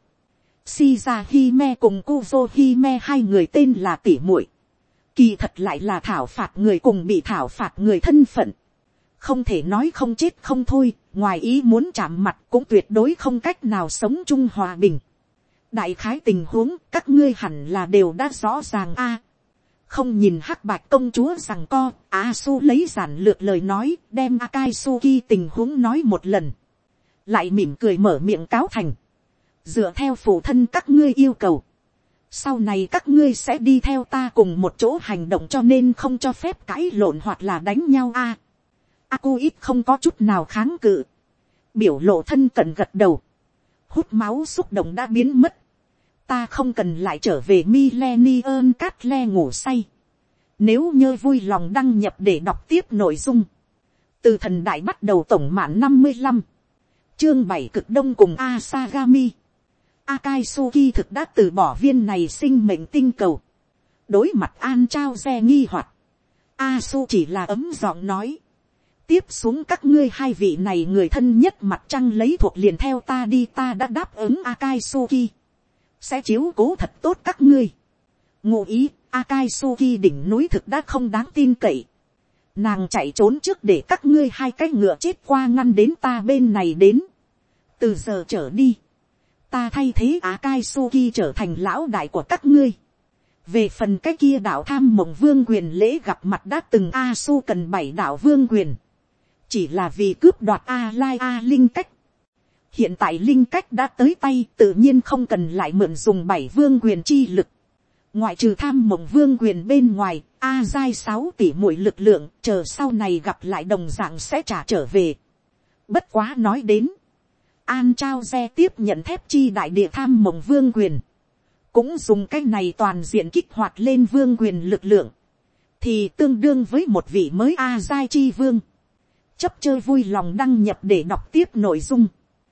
Shizahime cùng Kuzohime hai người tên là tỷ muội. Kỳ thật lại là thảo phạt người cùng bị thảo phạt người thân phận. Không thể nói không chết không thôi, ngoài ý muốn chạm mặt cũng tuyệt đối không cách nào sống chung hòa bình. Đại khái tình huống các ngươi hẳn là đều đã rõ ràng a. Không nhìn hắc bạch công chúa rằng co, Asu lấy giản lược lời nói, đem Akatsuki tình huống nói một lần. Lại mỉm cười mở miệng cáo thành. Dựa theo phụ thân các ngươi yêu cầu. Sau này các ngươi sẽ đi theo ta cùng một chỗ hành động cho nên không cho phép cãi lộn hoặc là đánh nhau a. Akuit không có chút nào kháng cự. Biểu lộ thân cận gật đầu. Hút máu xúc động đã biến mất. Ta không cần lại trở về Millennium Castle ngủ say. Nếu nhớ vui lòng đăng nhập để đọc tiếp nội dung. Từ thần đại bắt đầu tổng mạn 55. Chương 7 cực đông cùng Asagami. Akatsuki thực đã từ bỏ viên này sinh mệnh tinh cầu. Đối mặt An Trao Xe nghi hoặc. Asu chỉ là ấm giọng nói. Tiếp xuống các ngươi hai vị này người thân nhất mặt trăng lấy thuộc liền theo ta đi, ta đã đáp ứng Akatsuki. Sẽ chiếu cố thật tốt các ngươi. Ngụ ý, Akatsuki đỉnh núi thực đã không đáng tin cậy. Nàng chạy trốn trước để các ngươi hai cái ngựa chết qua ngăn đến ta bên này đến. Từ giờ trở đi. Ta thay thế Akatsuki trở thành lão đại của các ngươi. Về phần cái kia đạo tham mộng vương quyền lễ gặp mặt đã từng Asu cần 7 đạo vương quyền. Chỉ là vì cướp đoạt A-lai A linh cách. Hiện tại linh cách đã tới tay tự nhiên không cần lại mượn dùng 7 vương quyền chi lực. Ngoại trừ tham mộng vương quyền bên ngoài, A-giai 6 tỷ muội lực lượng chờ sau này gặp lại đồng dạng sẽ trả trở về. Bất quá nói đến. An Trao Xe tiếp nhận thép chi đại địa tham mộng vương quyền. Cũng dùng cách này toàn diện kích hoạt lên vương quyền lực lượng. Thì tương đương với một vị mới A-giai chi vương. Chấp chơi vui lòng đăng nhập để đọc tiếp nội dung.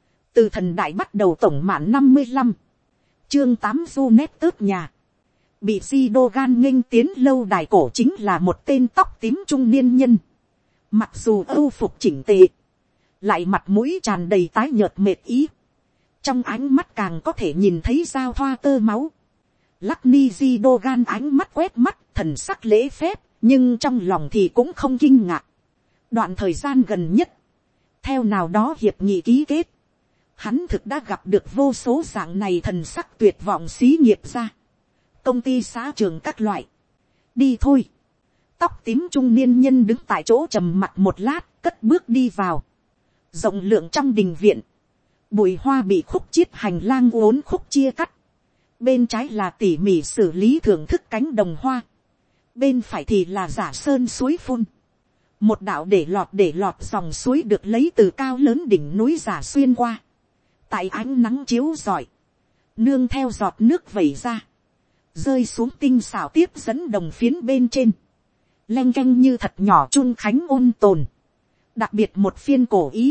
Từ thần đại bắt đầu tổng mạn 55. Chương 8 du nét tớp nhà. Bị Shidogan nghênh tiến lâu đài cổ chính là một tên tóc tím trung niên nhân. Mặc dù âu phục chỉnh tề. Lại mặt mũi tràn đầy tái nhợt mệt ý. Trong ánh mắt càng có thể nhìn thấy dao thoa tơ máu. Luckny Shidogan ánh mắt quét mắt thần sắc lễ phép. Nhưng trong lòng thì cũng không kinh ngạc. Đoạn thời gian gần nhất. Theo nào đó hiệp nghị ký kết. Hắn thực đã gặp được vô số dạng này thần sắc tuyệt vọng xí nghiệp ra. Công ty xã trường các loại. Đi thôi. Tóc tím trung niên nhân đứng tại chỗ trầm mặt một lát, cất bước đi vào. Rộng lượng trong đình viện. Bụi hoa bị khúc chiết hành lang uốn khúc chia cắt. Bên trái là tỉ mỉ xử lý thưởng thức cánh đồng hoa. Bên phải thì là giả sơn suối phun. Một đạo để lọt dòng suối được lấy từ cao lớn đỉnh núi giả xuyên qua. Tại ánh nắng chiếu rọi. Nương theo giọt nước vẩy ra. Rơi xuống tinh xảo tiếp dẫn đồng phiến bên trên. Leng keng như thật nhỏ chun khánh ôn tồn. Đặc biệt một phiên cổ ý.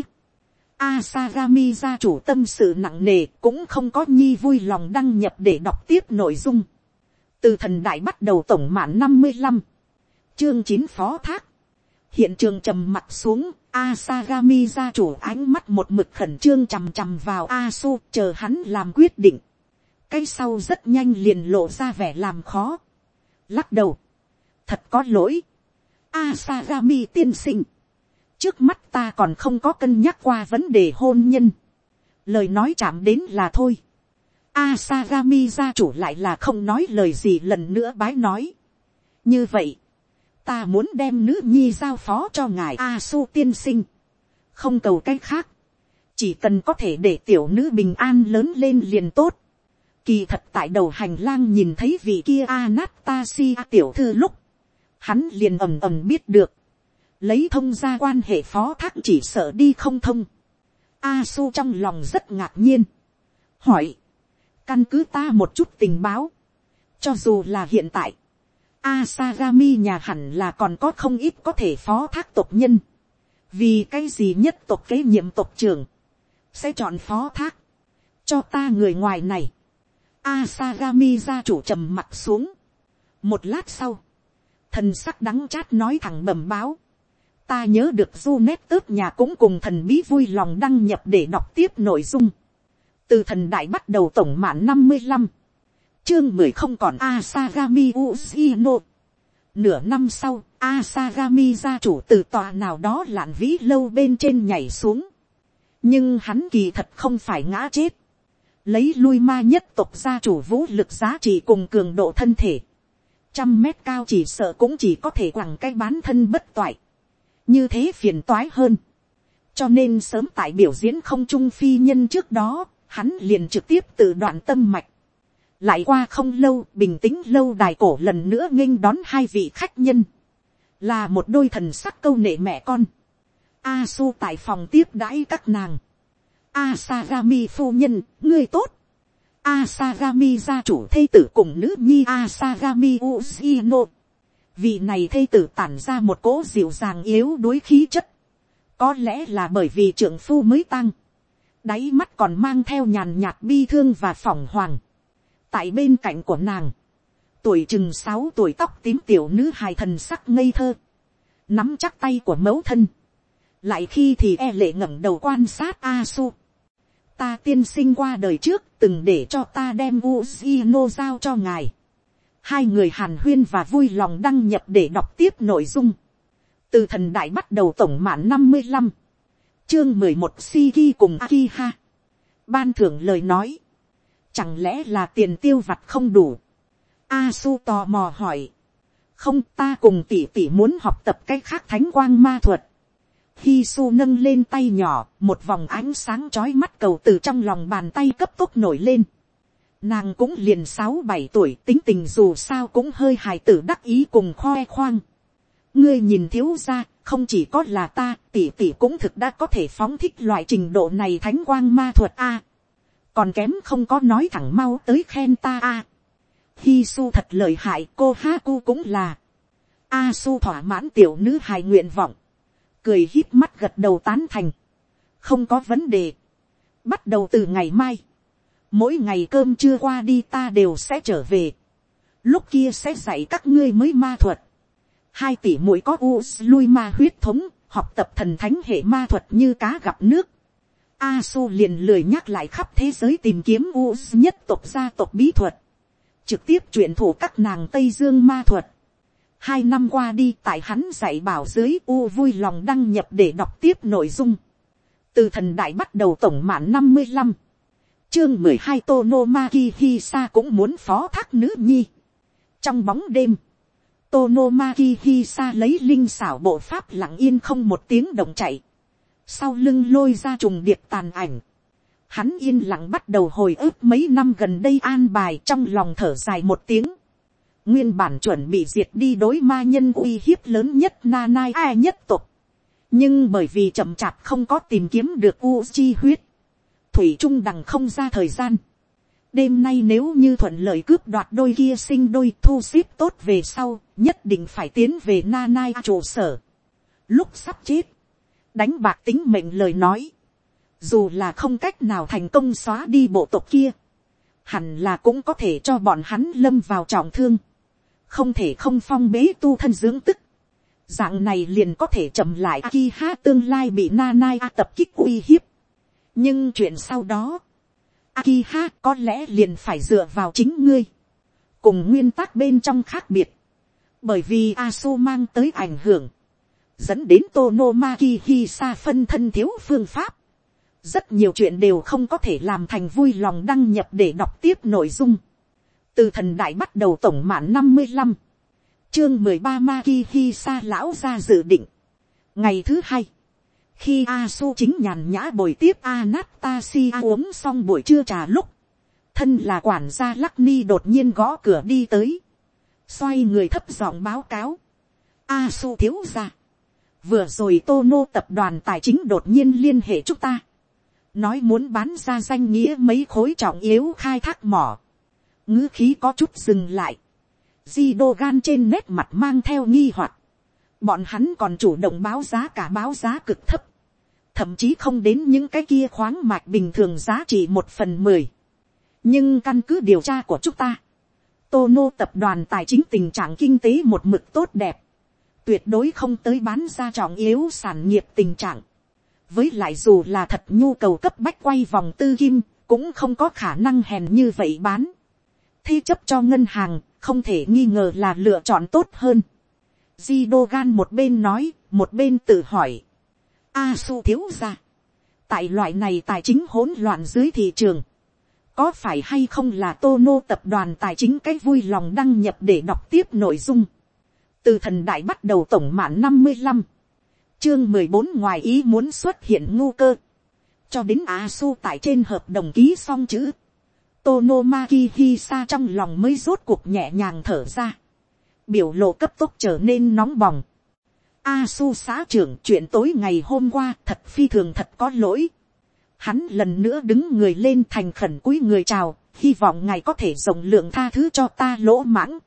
Asagami gia chủ tâm sự nặng nề cũng không có nhi vui lòng đăng nhập để đọc tiếp nội dung. Từ thần đại bắt đầu tổng mạn 55. Chương 9 phó thác. Hiện trường trầm mặt xuống, Asagami gia chủ ánh mắt một mực khẩn trương chằm chằm vào Asu chờ hắn làm quyết định. Cái sau rất nhanh liền lộ ra vẻ làm khó. Lắc đầu. Thật có lỗi. Asagami tiên sinh. Trước mắt ta còn không có cân nhắc qua vấn đề hôn nhân. Lời nói chạm đến là thôi. Asagami gia chủ lại là không nói lời gì lần nữa bái nói. Như vậy. Ta muốn đem nữ nhi giao phó cho ngài Asu tiên sinh. Không cầu cách khác. Chỉ cần có thể để tiểu nữ bình an lớn lên liền tốt. Kỳ thật tại đầu hành lang nhìn thấy vị kia Anastasia tiểu thư lúc. Hắn liền ầm ầm biết được. Lấy thông ra quan hệ phó thác chỉ sợ đi không thông. Asu trong lòng rất ngạc nhiên. Hỏi. Căn cứ ta một chút tình báo. Cho dù là hiện tại. Asagami nhà hẳn là còn có không ít có thể phó thác tộc nhân. Vì cái gì nhất tộc kế nhiệm tộc trưởng. Sẽ chọn phó thác. Cho ta người ngoài này. Asagami gia chủ trầm mặt xuống. Một lát sau. Thần sắc đắng chát nói thẳng bẩm báo. Ta nhớ được Junet tớp nhà cũng cùng thần bí vui lòng đăng nhập để đọc tiếp nội dung. Từ thần đại bắt đầu tổng mạn 55. Chương 10 không còn Asagami Ushino. Nửa năm sau, Asagami gia chủ từ tòa nào đó lạn vĩ lâu bên trên nhảy xuống. Nhưng hắn kỳ thật không phải ngã chết. Lấy lui ma nhất tộc gia chủ vũ lực giá trị cùng cường độ thân thể. 100 mét cao chỉ sợ cũng chỉ có thể quẳng cái bán thân bất toại. Như thế phiền toái hơn. Cho nên sớm tại biểu diễn không trung phi nhân trước đó, hắn liền trực tiếp tự đoạn tâm mạch. Lại qua không lâu, bình tĩnh lâu đài cổ lần nữa nghênh đón hai vị khách nhân. Là một đôi thần sắc câu nệ mẹ con. Asu tại phòng tiếp đãi các nàng. Asagami phu nhân, ngươi tốt. Asagami gia chủ thê tử cùng nữ nhi Asagami Ushino. Vị này thê tử tản ra một cỗ dịu dàng yếu đuối khí chất. Có lẽ là bởi vì trưởng phu mới tăng. Đáy mắt còn mang theo nhàn nhạt bi thương và phỏng hoàng. Tại bên cạnh của nàng. Tuổi chừng 6 tuổi tóc tím tiểu nữ hài thần sắc ngây thơ. Nắm chắc tay của mẫu thân. Lại khi thì e lệ ngẩng đầu quan sát Asu. Ta tiên sinh qua đời trước từng để cho ta đem Ushino giao cho ngài. Hai người hàn huyên và vui lòng đăng nhập để đọc tiếp nội dung. Từ thần đại bắt đầu tổng mạn 55. Chương 11 Shiki cùng Akiha. Ban thưởng lời nói. Chẳng lẽ là tiền tiêu vặt không đủ? Asu tò mò hỏi. Không, ta cùng tỷ tỷ muốn học tập cách khác thánh quang ma thuật. Hisu nâng lên tay nhỏ, một vòng ánh sáng chói mắt cầu từ trong lòng bàn tay cấp tốc nổi lên. Nàng cũng liền 6-7 tuổi, tính tình dù sao cũng hơi hài tử đắc ý cùng khoe khoang. Ngươi nhìn thiếu gia, không chỉ có là ta, tỷ tỷ cũng thực đã có thể phóng thích loại trình độ này thánh quang ma thuật a. Còn kém không có nói thẳng mau tới khen ta a. Hisu thật lợi hại, cô Haku cũng là. Asu thỏa mãn tiểu nữ hài nguyện vọng. Cười híp mắt gật đầu tán thành. Không có vấn đề. Bắt đầu từ ngày mai. Mỗi ngày cơm trưa qua đi ta đều sẽ trở về. Lúc kia sẽ dạy các ngươi mới ma thuật. 2 tỷ muội có lui ma huyết thống, học tập thần thánh hệ ma thuật như cá gặp nước. Asu liền lười nhắc lại khắp thế giới tìm kiếm nhất tộc gia tộc bí thuật. Trực tiếp chuyển thủ các nàng Tây Dương ma thuật. 2 năm qua đi tại hắn dạy bảo dưới vui lòng đăng nhập để đọc tiếp nội dung. Từ thần đại bắt đầu tổng mạn 55. Chương 12 Tonomaki Hisa cũng muốn phó thác nữ nhi. Trong bóng đêm. Tonomaki Hisa lấy linh xảo bộ pháp lặng yên không một tiếng động chạy. Sau lưng lôi ra trùng điệp tàn ảnh. Hắn yên lặng bắt đầu hồi ức mấy năm gần đây an bài, trong lòng thở dài một tiếng. Nguyên bản chuẩn bị diệt đi đối ma nhân uy hiếp lớn nhất Nanai Ai nhất tộc. Nhưng bởi vì chậm chạp không có tìm kiếm được U chi huyết, thủy trung đằng không ra thời gian. Đêm nay nếu như thuận lợi cướp đoạt đôi kia sinh đôi, thu xếp tốt về sau, nhất định phải tiến về Nanai trụ sở. Lúc sắp chết, đánh bạc tính mệnh lời nói, dù là không cách nào thành công xóa đi bộ tộc kia, hẳn là cũng có thể cho bọn hắn lâm vào trọng thương, không thể không phong bế tu thân dưỡng tức. Dạng này liền có thể chậm lại Akiha tương lai bị Nanai tập kích uy hiếp. Nhưng chuyện sau đó, Akiha có lẽ liền phải dựa vào chính ngươi. Cùng nguyên tắc bên trong khác biệt. Bởi vì Asu mang tới ảnh hưởng, dẫn đến Tonomaki Hisa phân thân thiếu phương pháp. Rất nhiều chuyện đều không có thể làm thành vui lòng đăng nhập để đọc tiếp nội dung. Từ thần đại bắt đầu tổng mạn 55. Chương 13 Maki Hisa lão ra dự định. Ngày thứ hai, khi Asu chính nhàn nhã bồi tiếp Anastasia uống xong buổi trưa trà lúc, thân là quản gia Lucky đột nhiên gõ cửa đi tới, xoay người thấp giọng báo cáo. Asu thiếu gia, vừa rồi Tono tập đoàn tài chính đột nhiên liên hệ chúng ta, nói muốn bán ra danh nghĩa mấy khối trọng yếu khai thác mỏ. Ngữ khí có chút dừng lại, Jidogan trên nét mặt mang theo nghi hoặc. Bọn hắn còn chủ động báo giá cả, báo giá cực thấp, thậm chí không đến những cái kia khoáng mạch bình thường giá trị 1/10. Nhưng căn cứ điều tra của chúng ta, Tono tập đoàn tài chính tình trạng kinh tế một mực tốt đẹp, tuyệt đối không tới bán ra trọng yếu sản nghiệp tình trạng. Với lại dù là thật nhu cầu cấp bách quay vòng tư kim, cũng không có khả năng hèn như vậy bán. Thế chấp cho ngân hàng, không thể nghi ngờ là lựa chọn tốt hơn. Jidogan một bên nói, một bên tự hỏi. Asu thiếu gia, tại loại này tài chính hỗn loạn dưới thị trường, có phải hay không là Tono tập đoàn tài chính cái vui lòng đăng nhập để đọc tiếp nội dung. Từ thần đại bắt đầu tổng mạn 55. Chương 14 ngoài ý muốn xuất hiện ngu cơ. Cho đến Asu tại trên hợp đồng ký xong chữ Tonomaki Hisa trong lòng mới rốt cuộc nhẹ nhàng thở ra. Biểu lộ cấp tốc trở nên nóng bỏng. Asu xã trưởng, chuyện tối ngày hôm qua thật phi thường, thật có lỗi. Hắn lần nữa đứng người lên thành khẩn cúi người chào, hy vọng ngài có thể rộng lượng tha thứ cho ta lỗ mãng.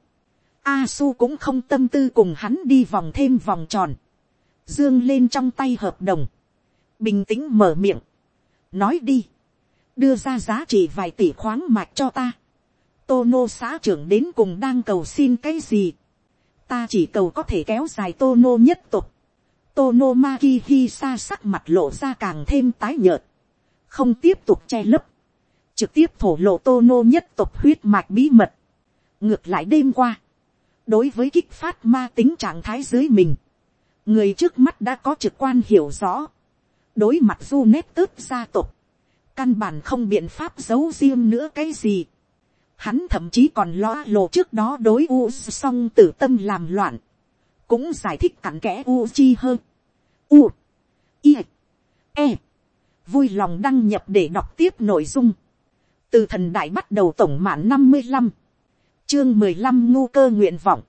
Asu cũng không tâm tư cùng hắn đi vòng thêm vòng tròn. Dương lên trong tay hợp đồng, bình tĩnh mở miệng. Nói đi, đưa ra giá trị vài tỷ khoáng mạch cho ta. Tono xã trưởng đến cùng đang cầu xin cái gì? Ta chỉ cầu có thể kéo dài Tono nhất tộc. Tonomaki Hisa sắc mặt lộ ra càng thêm tái nhợt, không tiếp tục che lấp, trực tiếp thổ lộ Tono nhất tộc huyết mạch bí mật. Ngược lại đêm qua, đối với kích phát ma tính trạng thái dưới mình, người trước mắt đã có trực quan hiểu rõ. Đối mặt du nét tớt gia tộc, căn bản không biện pháp giấu riêng nữa cái gì. Hắn thậm chí còn lo lộ trước đó đối U song tử tâm làm loạn, cũng giải thích cặn kẽ U chi hơn. U, I, E, vui lòng đăng nhập để đọc tiếp nội dung. Từ thần đại bắt đầu tổng mạn 55. Chương 15 ngu cơ nguyện vọng.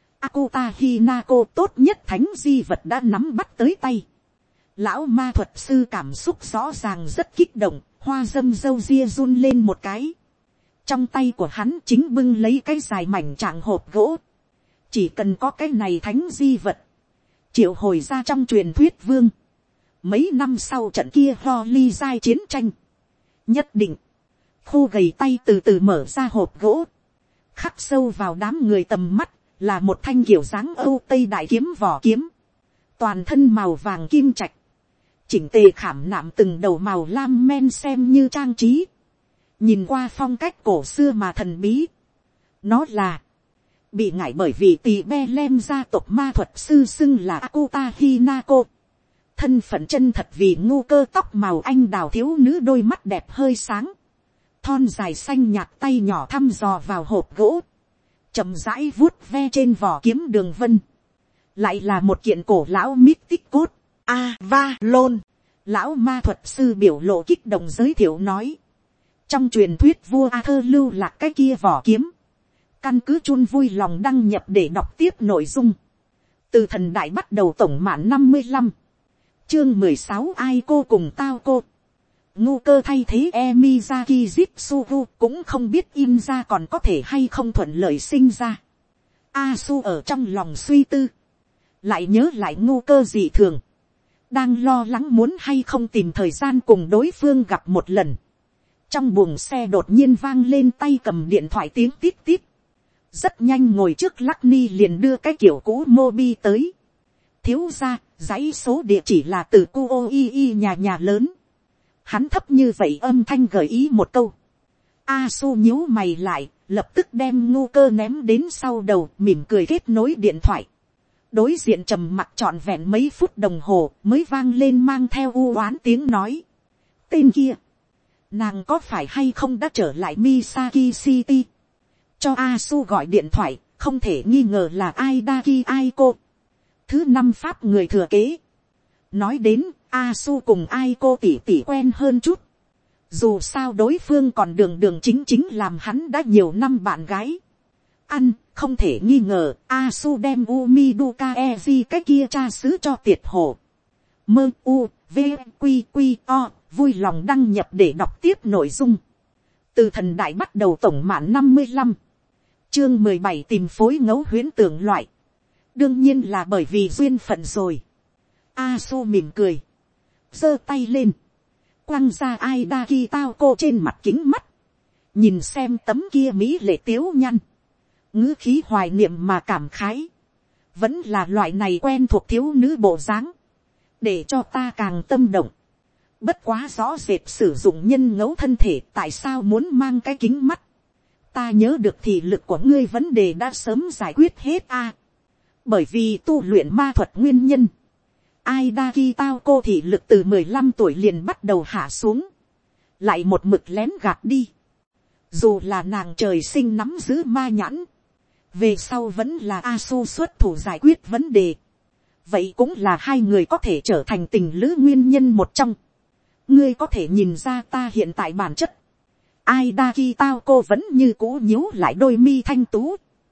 Akuta Hinako tốt nhất thánh di vật đã nắm bắt tới tay. Lão ma thuật sư cảm xúc rõ ràng rất kích động, hoa dâm dâu ria run lên một cái. Trong tay của hắn chính bưng lấy cái dài mảnh trạng hộp gỗ. Chỉ cần có cái này thánh di vật, triệu hồi ra trong truyền thuyết vương. Mấy năm sau trận kia ho ly giai chiến tranh, nhất định, khô gầy tay từ từ mở ra hộp gỗ. Khắc sâu vào đám người tầm mắt, là một thanh kiểu dáng Âu Tây đại kiếm vỏ kiếm. Toàn thân màu vàng kim trạch, chỉnh tề khảm nạm từng đầu màu lam men xem như trang trí. Nhìn qua phong cách cổ xưa mà thần bí. Nó là bị ngại bởi vì tỳ be lem gia tộc ma thuật sư xưng là Akuta Hinako. Thân phận chân thật vì ngu cơ tóc màu anh đào thiếu nữ đôi mắt đẹp hơi sáng. Thon dài xanh nhạt tay nhỏ thăm dò vào hộp gỗ. Chậm rãi vuốt ve trên vỏ kiếm đường vân. Lại là một kiện cổ lão mystic code. Avalon. Lão ma thuật sư biểu lộ kích động giới thiệu nói. Trong truyền thuyết vua Arthur lưu lạc cái kia vỏ kiếm. Căn cứ chun vui lòng đăng nhập để đọc tiếp nội dung. Từ thần đại bắt đầu tổng mạn 55. Chương 16 ai cô cùng tao cô. Ngu cơ thay thế Emizaki Jitsugu cũng không biết in ra còn có thể hay không thuận lợi sinh ra. Asu ở trong lòng suy tư. Lại nhớ lại ngu cơ dị thường. Đang lo lắng muốn hay không tìm thời gian cùng đối phương gặp một lần. Trong buồng xe đột nhiên vang lên tay cầm điện thoại tiếng tít tít. Rất nhanh ngồi trước Lucky liền đưa cái kiểu cũ Mobi tới. Thiếu ra, dãy số địa chỉ là từ Kuoi nhà lớn. Hắn thấp như vậy âm thanh gợi ý một câu. Asu nhíu mày lại, lập tức đem ngu cơ ném đến sau đầu, mỉm cười kết nối điện thoại. Đối diện trầm mặc trọn vẹn mấy phút đồng hồ mới vang lên mang theo u oán tiếng nói. Tên kia, nàng có phải hay không đã trở lại Misaki City? Cho Asu gọi điện thoại, không thể nghi ngờ là Aidaki Aiko. Thứ 5 pháp người thừa kế. Nói đến, Asu cùng Aiko tỉ tỉ quen hơn chút. Dù sao đối phương còn đường chính làm hắn đã nhiều năm bạn gái. Ăn, không thể nghi ngờ, Asu đem Umiduka Eji cái kia cha xứ cho tiệt hổ. Mơ u, v, q o, vui lòng đăng nhập để đọc tiếp nội dung. Từ thần đại bắt đầu tổng mạn 55. Chương 17 tìm phối ngẫu huyễn tưởng loại. Đương nhiên là bởi vì duyên phận rồi. Asu mỉm cười. Giơ tay lên. Quăng ra Aidaki tao cô trên mặt kính mắt. Nhìn xem tấm kia mỹ lệ tiếu nhăn. Ngữ khí hoài niệm mà cảm khái. Vẫn là loại này quen thuộc thiếu nữ bộ dáng. Để cho ta càng tâm động. Bất quá rõ rệt sử dụng nhân ngẫu thân thể tại sao muốn mang cái kính mắt. Ta nhớ được thị lực của ngươi vấn đề đã sớm giải quyết hết a. Bởi vì tu luyện ma thuật nguyên nhân. Aidaki tao cô thị lực từ 15 tuổi liền bắt đầu hạ xuống. Lại một mực lén gạt đi. Dù là nàng trời sinh nắm giữ ma nhãn. Về sau vẫn là Asu xuất thủ giải quyết vấn đề. Vậy cũng là hai người có thể trở thành tình lữ nguyên nhân một trong. Ngươi có thể nhìn ra ta hiện tại bản chất. Aidaki tao cô vẫn như cũ nhíu lại đôi mi thanh tú.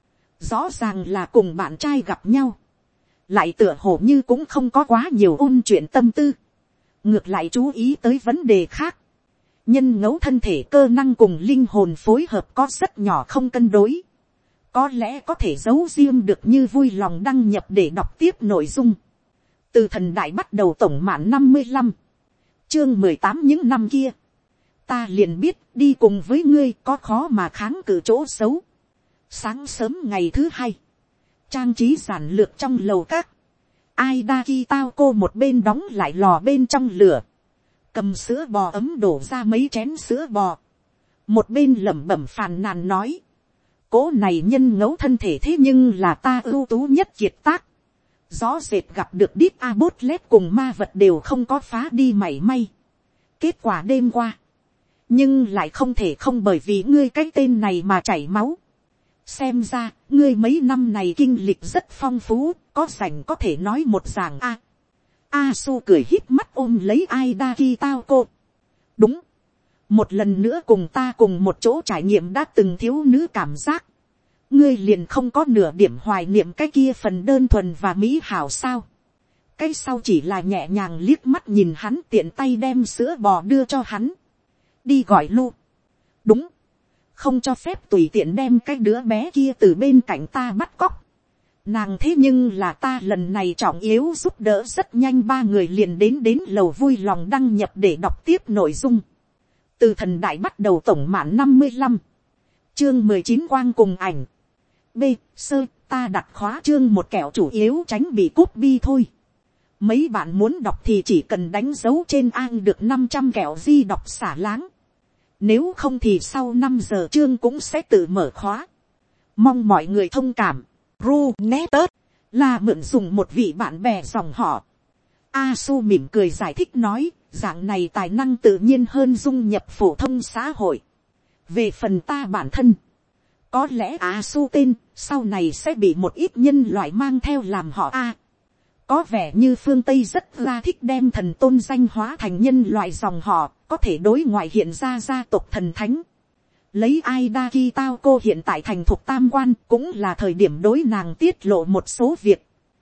Rõ ràng là cùng bạn trai gặp nhau. Lại tựa hồ như cũng không có quá nhiều ôn chuyện tâm tư. Ngược lại chú ý tới vấn đề khác. Nhân ngẫu thân thể cơ năng cùng linh hồn phối hợp có rất nhỏ không cân đối. Có lẽ có thể giấu riêng được như vui lòng đăng nhập để đọc tiếp nội dung. Từ thần đại bắt đầu tổng mạn 55. Chương 18 những năm kia. Ta liền biết đi cùng với ngươi có khó mà kháng cự chỗ xấu. Sáng sớm ngày thứ 2. Trang trí giản lược trong lầu các. Aidaki tao cô một bên đóng lại lò bên trong lửa. Cầm sữa bò ấm đổ ra mấy chén sữa bò. Một bên lẩm bẩm phàn nàn nói. Cố này nhân ngẫu thân thể thế nhưng là ta ưu tú nhất kiệt tác. Rõ rệt gặp được Deep Abotlet cùng ma vật đều không có phá đi mảy may. Kết quả đêm qua. Nhưng lại không thể không bởi vì ngươi cái tên này mà chảy máu. Xem ra, ngươi mấy năm này kinh lịch rất phong phú, có rảnh có thể nói một giảng a. Asu cười híp mắt ôm lấy Aidaki tao cô. Đúng. Một lần nữa cùng ta cùng một chỗ trải nghiệm đã từng thiếu nữ cảm giác. Ngươi liền không có nửa điểm hoài niệm cái kia phần đơn thuần và mỹ hảo sao. Cái sau chỉ là nhẹ nhàng liếc mắt nhìn hắn tiện tay đem sữa bò đưa cho hắn. Đi gọi Lu. Đúng. Không cho phép tùy tiện đem cái đứa bé kia từ bên cạnh ta bắt cóc. Nàng thế nhưng là ta lần này trọng yếu giúp đỡ rất nhanh ba người liền đến lầu vui lòng đăng nhập để đọc tiếp nội dung. Từ thần đại bắt đầu tổng mạn 55. Chương 19 quang cùng ảnh. B. Sơ ta đặt khóa chương một kẹo chủ yếu tránh bị copy thôi. Mấy bạn muốn đọc thì chỉ cần đánh dấu trên an được 500 kẹo di đọc xả láng. Nếu không thì sau 5 giờ chương cũng sẽ tự mở khóa. Mong mọi người thông cảm. Runeterz là mượn dùng một vị bạn bè dòng họ. Asu mỉm cười giải thích nói, dạng này tài năng tự nhiên hơn dung nhập phổ thông xã hội. Về phần ta bản thân, có lẽ Asu tên sau này sẽ bị một ít nhân loại mang theo làm họ A. Có vẻ như phương Tây rất ra thích đem thần tôn danh hóa thành nhân loại dòng họ, có thể đối ngoại hiện ra gia tộc thần thánh. Lấy Aida Kitao hiện tại thành thuộc tam quan, cũng là thời điểm đối nàng tiết lộ một số việc.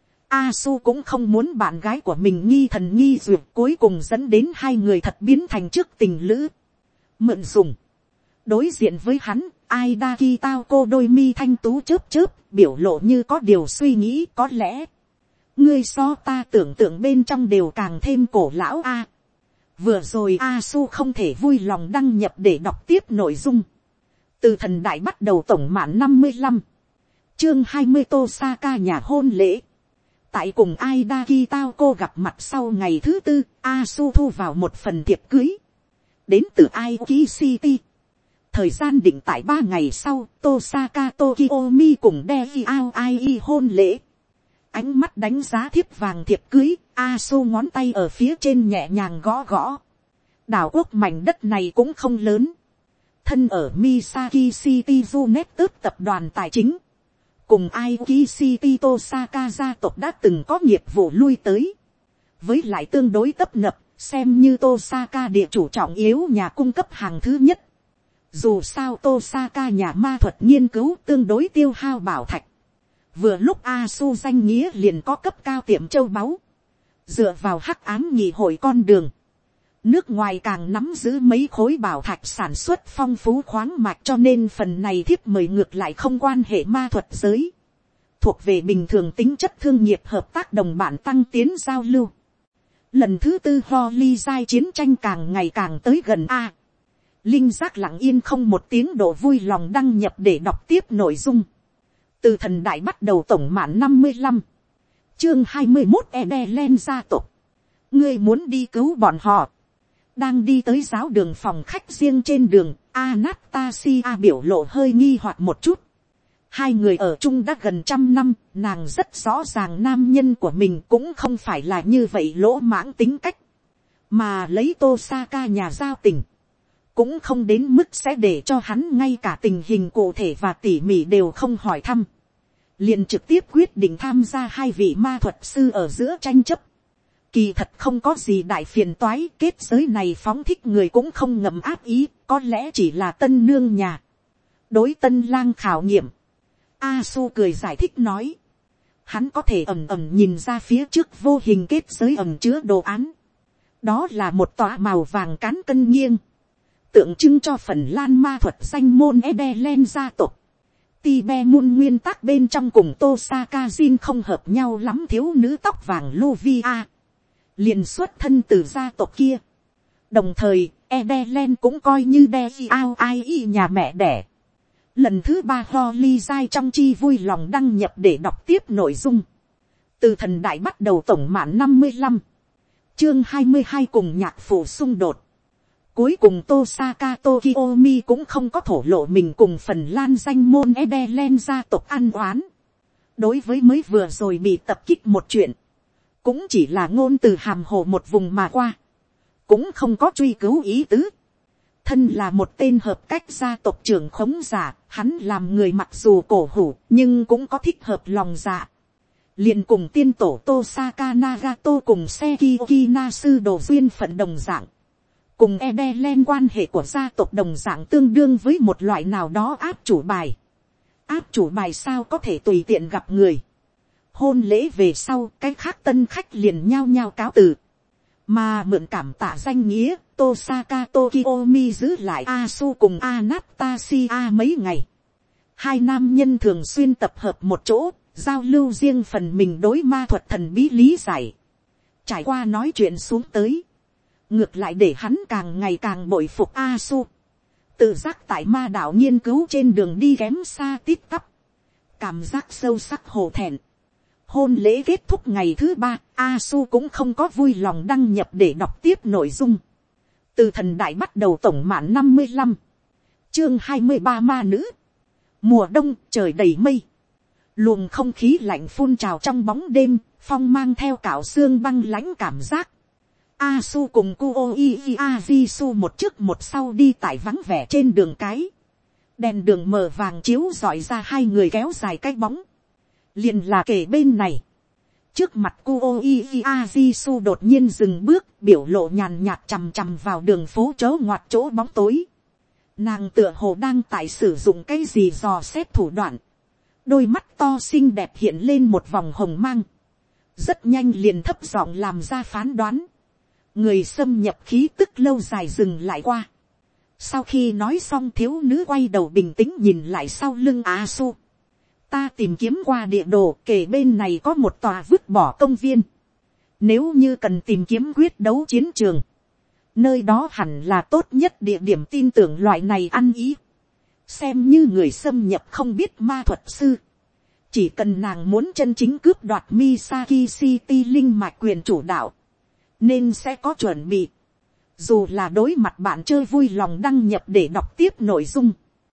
Asu cũng không muốn bạn gái của mình nghi thần nghi duyệt, cuối cùng dẫn đến hai người thật biến thành trước tình lữ. Mượn dùng. Đối diện với hắn, Aida Kitao đôi mi thanh tú chớp chớp, biểu lộ như có điều suy nghĩ. Có lẽ ngươi so ta tưởng tượng bên trong đều càng thêm cổ lão a. Vừa rồi Asu không thể vui lòng đăng nhập để đọc tiếp nội dung. Từ thần đại bắt đầu tổng mạn 55. Chương 20 Tosaka nhà hôn lễ. Tại cùng Aida Kitao gặp mặt sau ngày thứ tư, Asu thu vào một phần thiệp cưới. Đến từ Aoki City. Thời gian định tại 3 ngày sau, Tosaka Tokyomi cùng Deji Aoi hôn lễ. Ánh mắt đánh giá thiếp vàng thiệp cưới, Asu ngón tay ở phía trên nhẹ nhàng gõ gõ. Đảo quốc mảnh đất này cũng không lớn. Thân ở Misaki City Junet tập đoàn tài chính. Cùng Aoki City Tosaka gia tộc đã từng có nghiệp vụ lui tới. Với lại tương đối tấp nập, xem như Tosaka địa chủ trọng yếu nhà cung cấp hàng thứ nhất. Dù sao Tosaka nhà ma thuật nghiên cứu tương đối tiêu hao bảo thạch. Vừa lúc Asu danh nghĩa liền có cấp cao tiệm châu báu. Dựa vào hắc ám nhị hội con đường. Nước ngoài càng nắm giữ mấy khối bảo thạch sản xuất phong phú khoáng mạch, cho nên phần này thiếp mời ngược lại không quan hệ ma thuật giới. Thuộc về bình thường tính chất thương nghiệp hợp tác đồng bản tăng tiến giao lưu. Lần thứ tư Holly giai chiến tranh càng ngày càng tới gần a. Linh giác lặng yên không một tiếng độ vui lòng đăng nhập để đọc tiếp nội dung. Từ thần đại bắt đầu tổng mạn 55. Chương 21 Edelen gia tộc. Ngươi muốn đi cứu bọn họ. Đang đi tới giáo đường phòng khách riêng trên đường, Anastasia biểu lộ hơi nghi hoặc một chút. Hai người ở chung đã gần 100 năm, nàng rất rõ ràng nam nhân của mình cũng không phải là như vậy lỗ mãng tính cách. Mà lấy Tosaka nhà giao tình. Cũng không đến mức sẽ để cho hắn ngay cả tình hình cụ thể và tỉ mỉ đều không hỏi thăm. Liền trực tiếp quyết định tham gia hai vị ma thuật sư ở giữa tranh chấp. Kỳ thật không có gì đại phiền toái, kết giới này phóng thích người cũng không ngầm áp ý, có lẽ chỉ là tân nương nhà. Đối tân lang khảo nghiệm. Asu cười giải thích nói. Hắn có thể ẩm ẩm nhìn ra phía trước vô hình kết giới ẩm chứa đồ án. Đó là một tòa màu vàng cán cân nghiêng. Tượng trưng cho Phần Lan ma thuật danh môn Edelen gia tộc. Tibemun nguyên tắc bên trong cùng Tosaka Jin không hợp nhau lắm thiếu nữ tóc vàng Luvia. Liền xuất thân từ gia tộc kia. Đồng thời, Edelen cũng coi như Deji Aoi nhà mẹ đẻ. Lần thứ 3 Holly giai trong chi vui lòng đăng nhập để đọc tiếp nội dung. Từ thần đại bắt đầu tổng mạn 55. Chương 22 cùng nhạc phụ xung đột. Cuối cùng Tosaka Tokyomi cũng không có thổ lộ mình cùng Phần Lan danh môn Edelen gia tộc ăn oán. Đối với mới vừa rồi bị tập kích một chuyện. Cũng chỉ là ngôn từ hàm hồ một vùng mà qua. Cũng không có truy cứu ý tứ. Thân là một tên hợp cách gia tộc trưởng khống giả, hắn làm người mặc dù cổ hủ, nhưng cũng có thích hợp lòng dạ. Liền cùng tiên tổ Tosaka Nagato cùng Sekioki Nasu đồ duyên phận đồng dạng. Cùng Edelen quan hệ của gia tộc đồng dạng tương đương với một loại nào đó áp chủ bài. Áp chủ bài sao có thể tùy tiện gặp người. Hôn lễ về sau, cái khác tân khách liền nhao nhao cáo từ. Mà mượn cảm tạ danh nghĩa, Tosaka Tokyomi giữ lại Asu cùng Anastasia mấy ngày. Hai nam nhân thường xuyên tập hợp một chỗ, giao lưu riêng phần mình đối ma thuật thần bí lý giải. Trải qua nói chuyện xuống tới. Ngược lại để hắn càng ngày càng bội phục Asu. Tự giác tại ma đạo nghiên cứu trên đường đi kém xa tít tắp. Cảm giác sâu sắc hổ thẹn. Hôn lễ kết thúc ngày thứ 3, Asu cũng không có vui lòng đăng nhập để đọc tiếp nội dung. Từ thần đại bắt đầu tổng mạn 55. Chương 23 ma nữ. Mùa đông, trời đầy mây. Luồng không khí lạnh phun trào trong bóng đêm, phong mang theo cạo xương băng lãnh cảm giác. Asu cùng Kuoi Ajisu một trước một sau đi tại vắng vẻ trên đường cái. Đèn đường mờ vàng chiếu rọi ra hai người kéo dài cái bóng. Liền là kể bên này. Trước mặt Kuoichi Ajisu đột nhiên dừng bước, biểu lộ nhàn nhạt chằm chằm vào đường phố chỗ ngoặt chỗ bóng tối. Nàng tựa hồ đang tại sử dụng cái gì dò xét thủ đoạn. Đôi mắt to xinh đẹp hiện lên một vòng hồng mang. Rất nhanh liền thấp giọng làm ra phán đoán. Người xâm nhập khí tức lâu dài dừng lại qua. Sau khi nói xong thiếu nữ quay đầu bình tĩnh nhìn lại sau lưng Asu. Ta tìm kiếm qua địa đồ, kể bên này có một tòa vứt bỏ công viên. Nếu như cần tìm kiếm quyết đấu chiến trường, nơi đó hẳn là tốt nhất địa điểm, tin tưởng loại này ăn ý. Xem như người xâm nhập không biết ma thuật sư. Chỉ cần nàng muốn chân chính cướp đoạt Misaki City linh mạch quyền chủ đạo, nên sẽ có chuẩn bị. Dù là đối mặt bạn chơi vui lòng đăng nhập để đọc tiếp nội dung.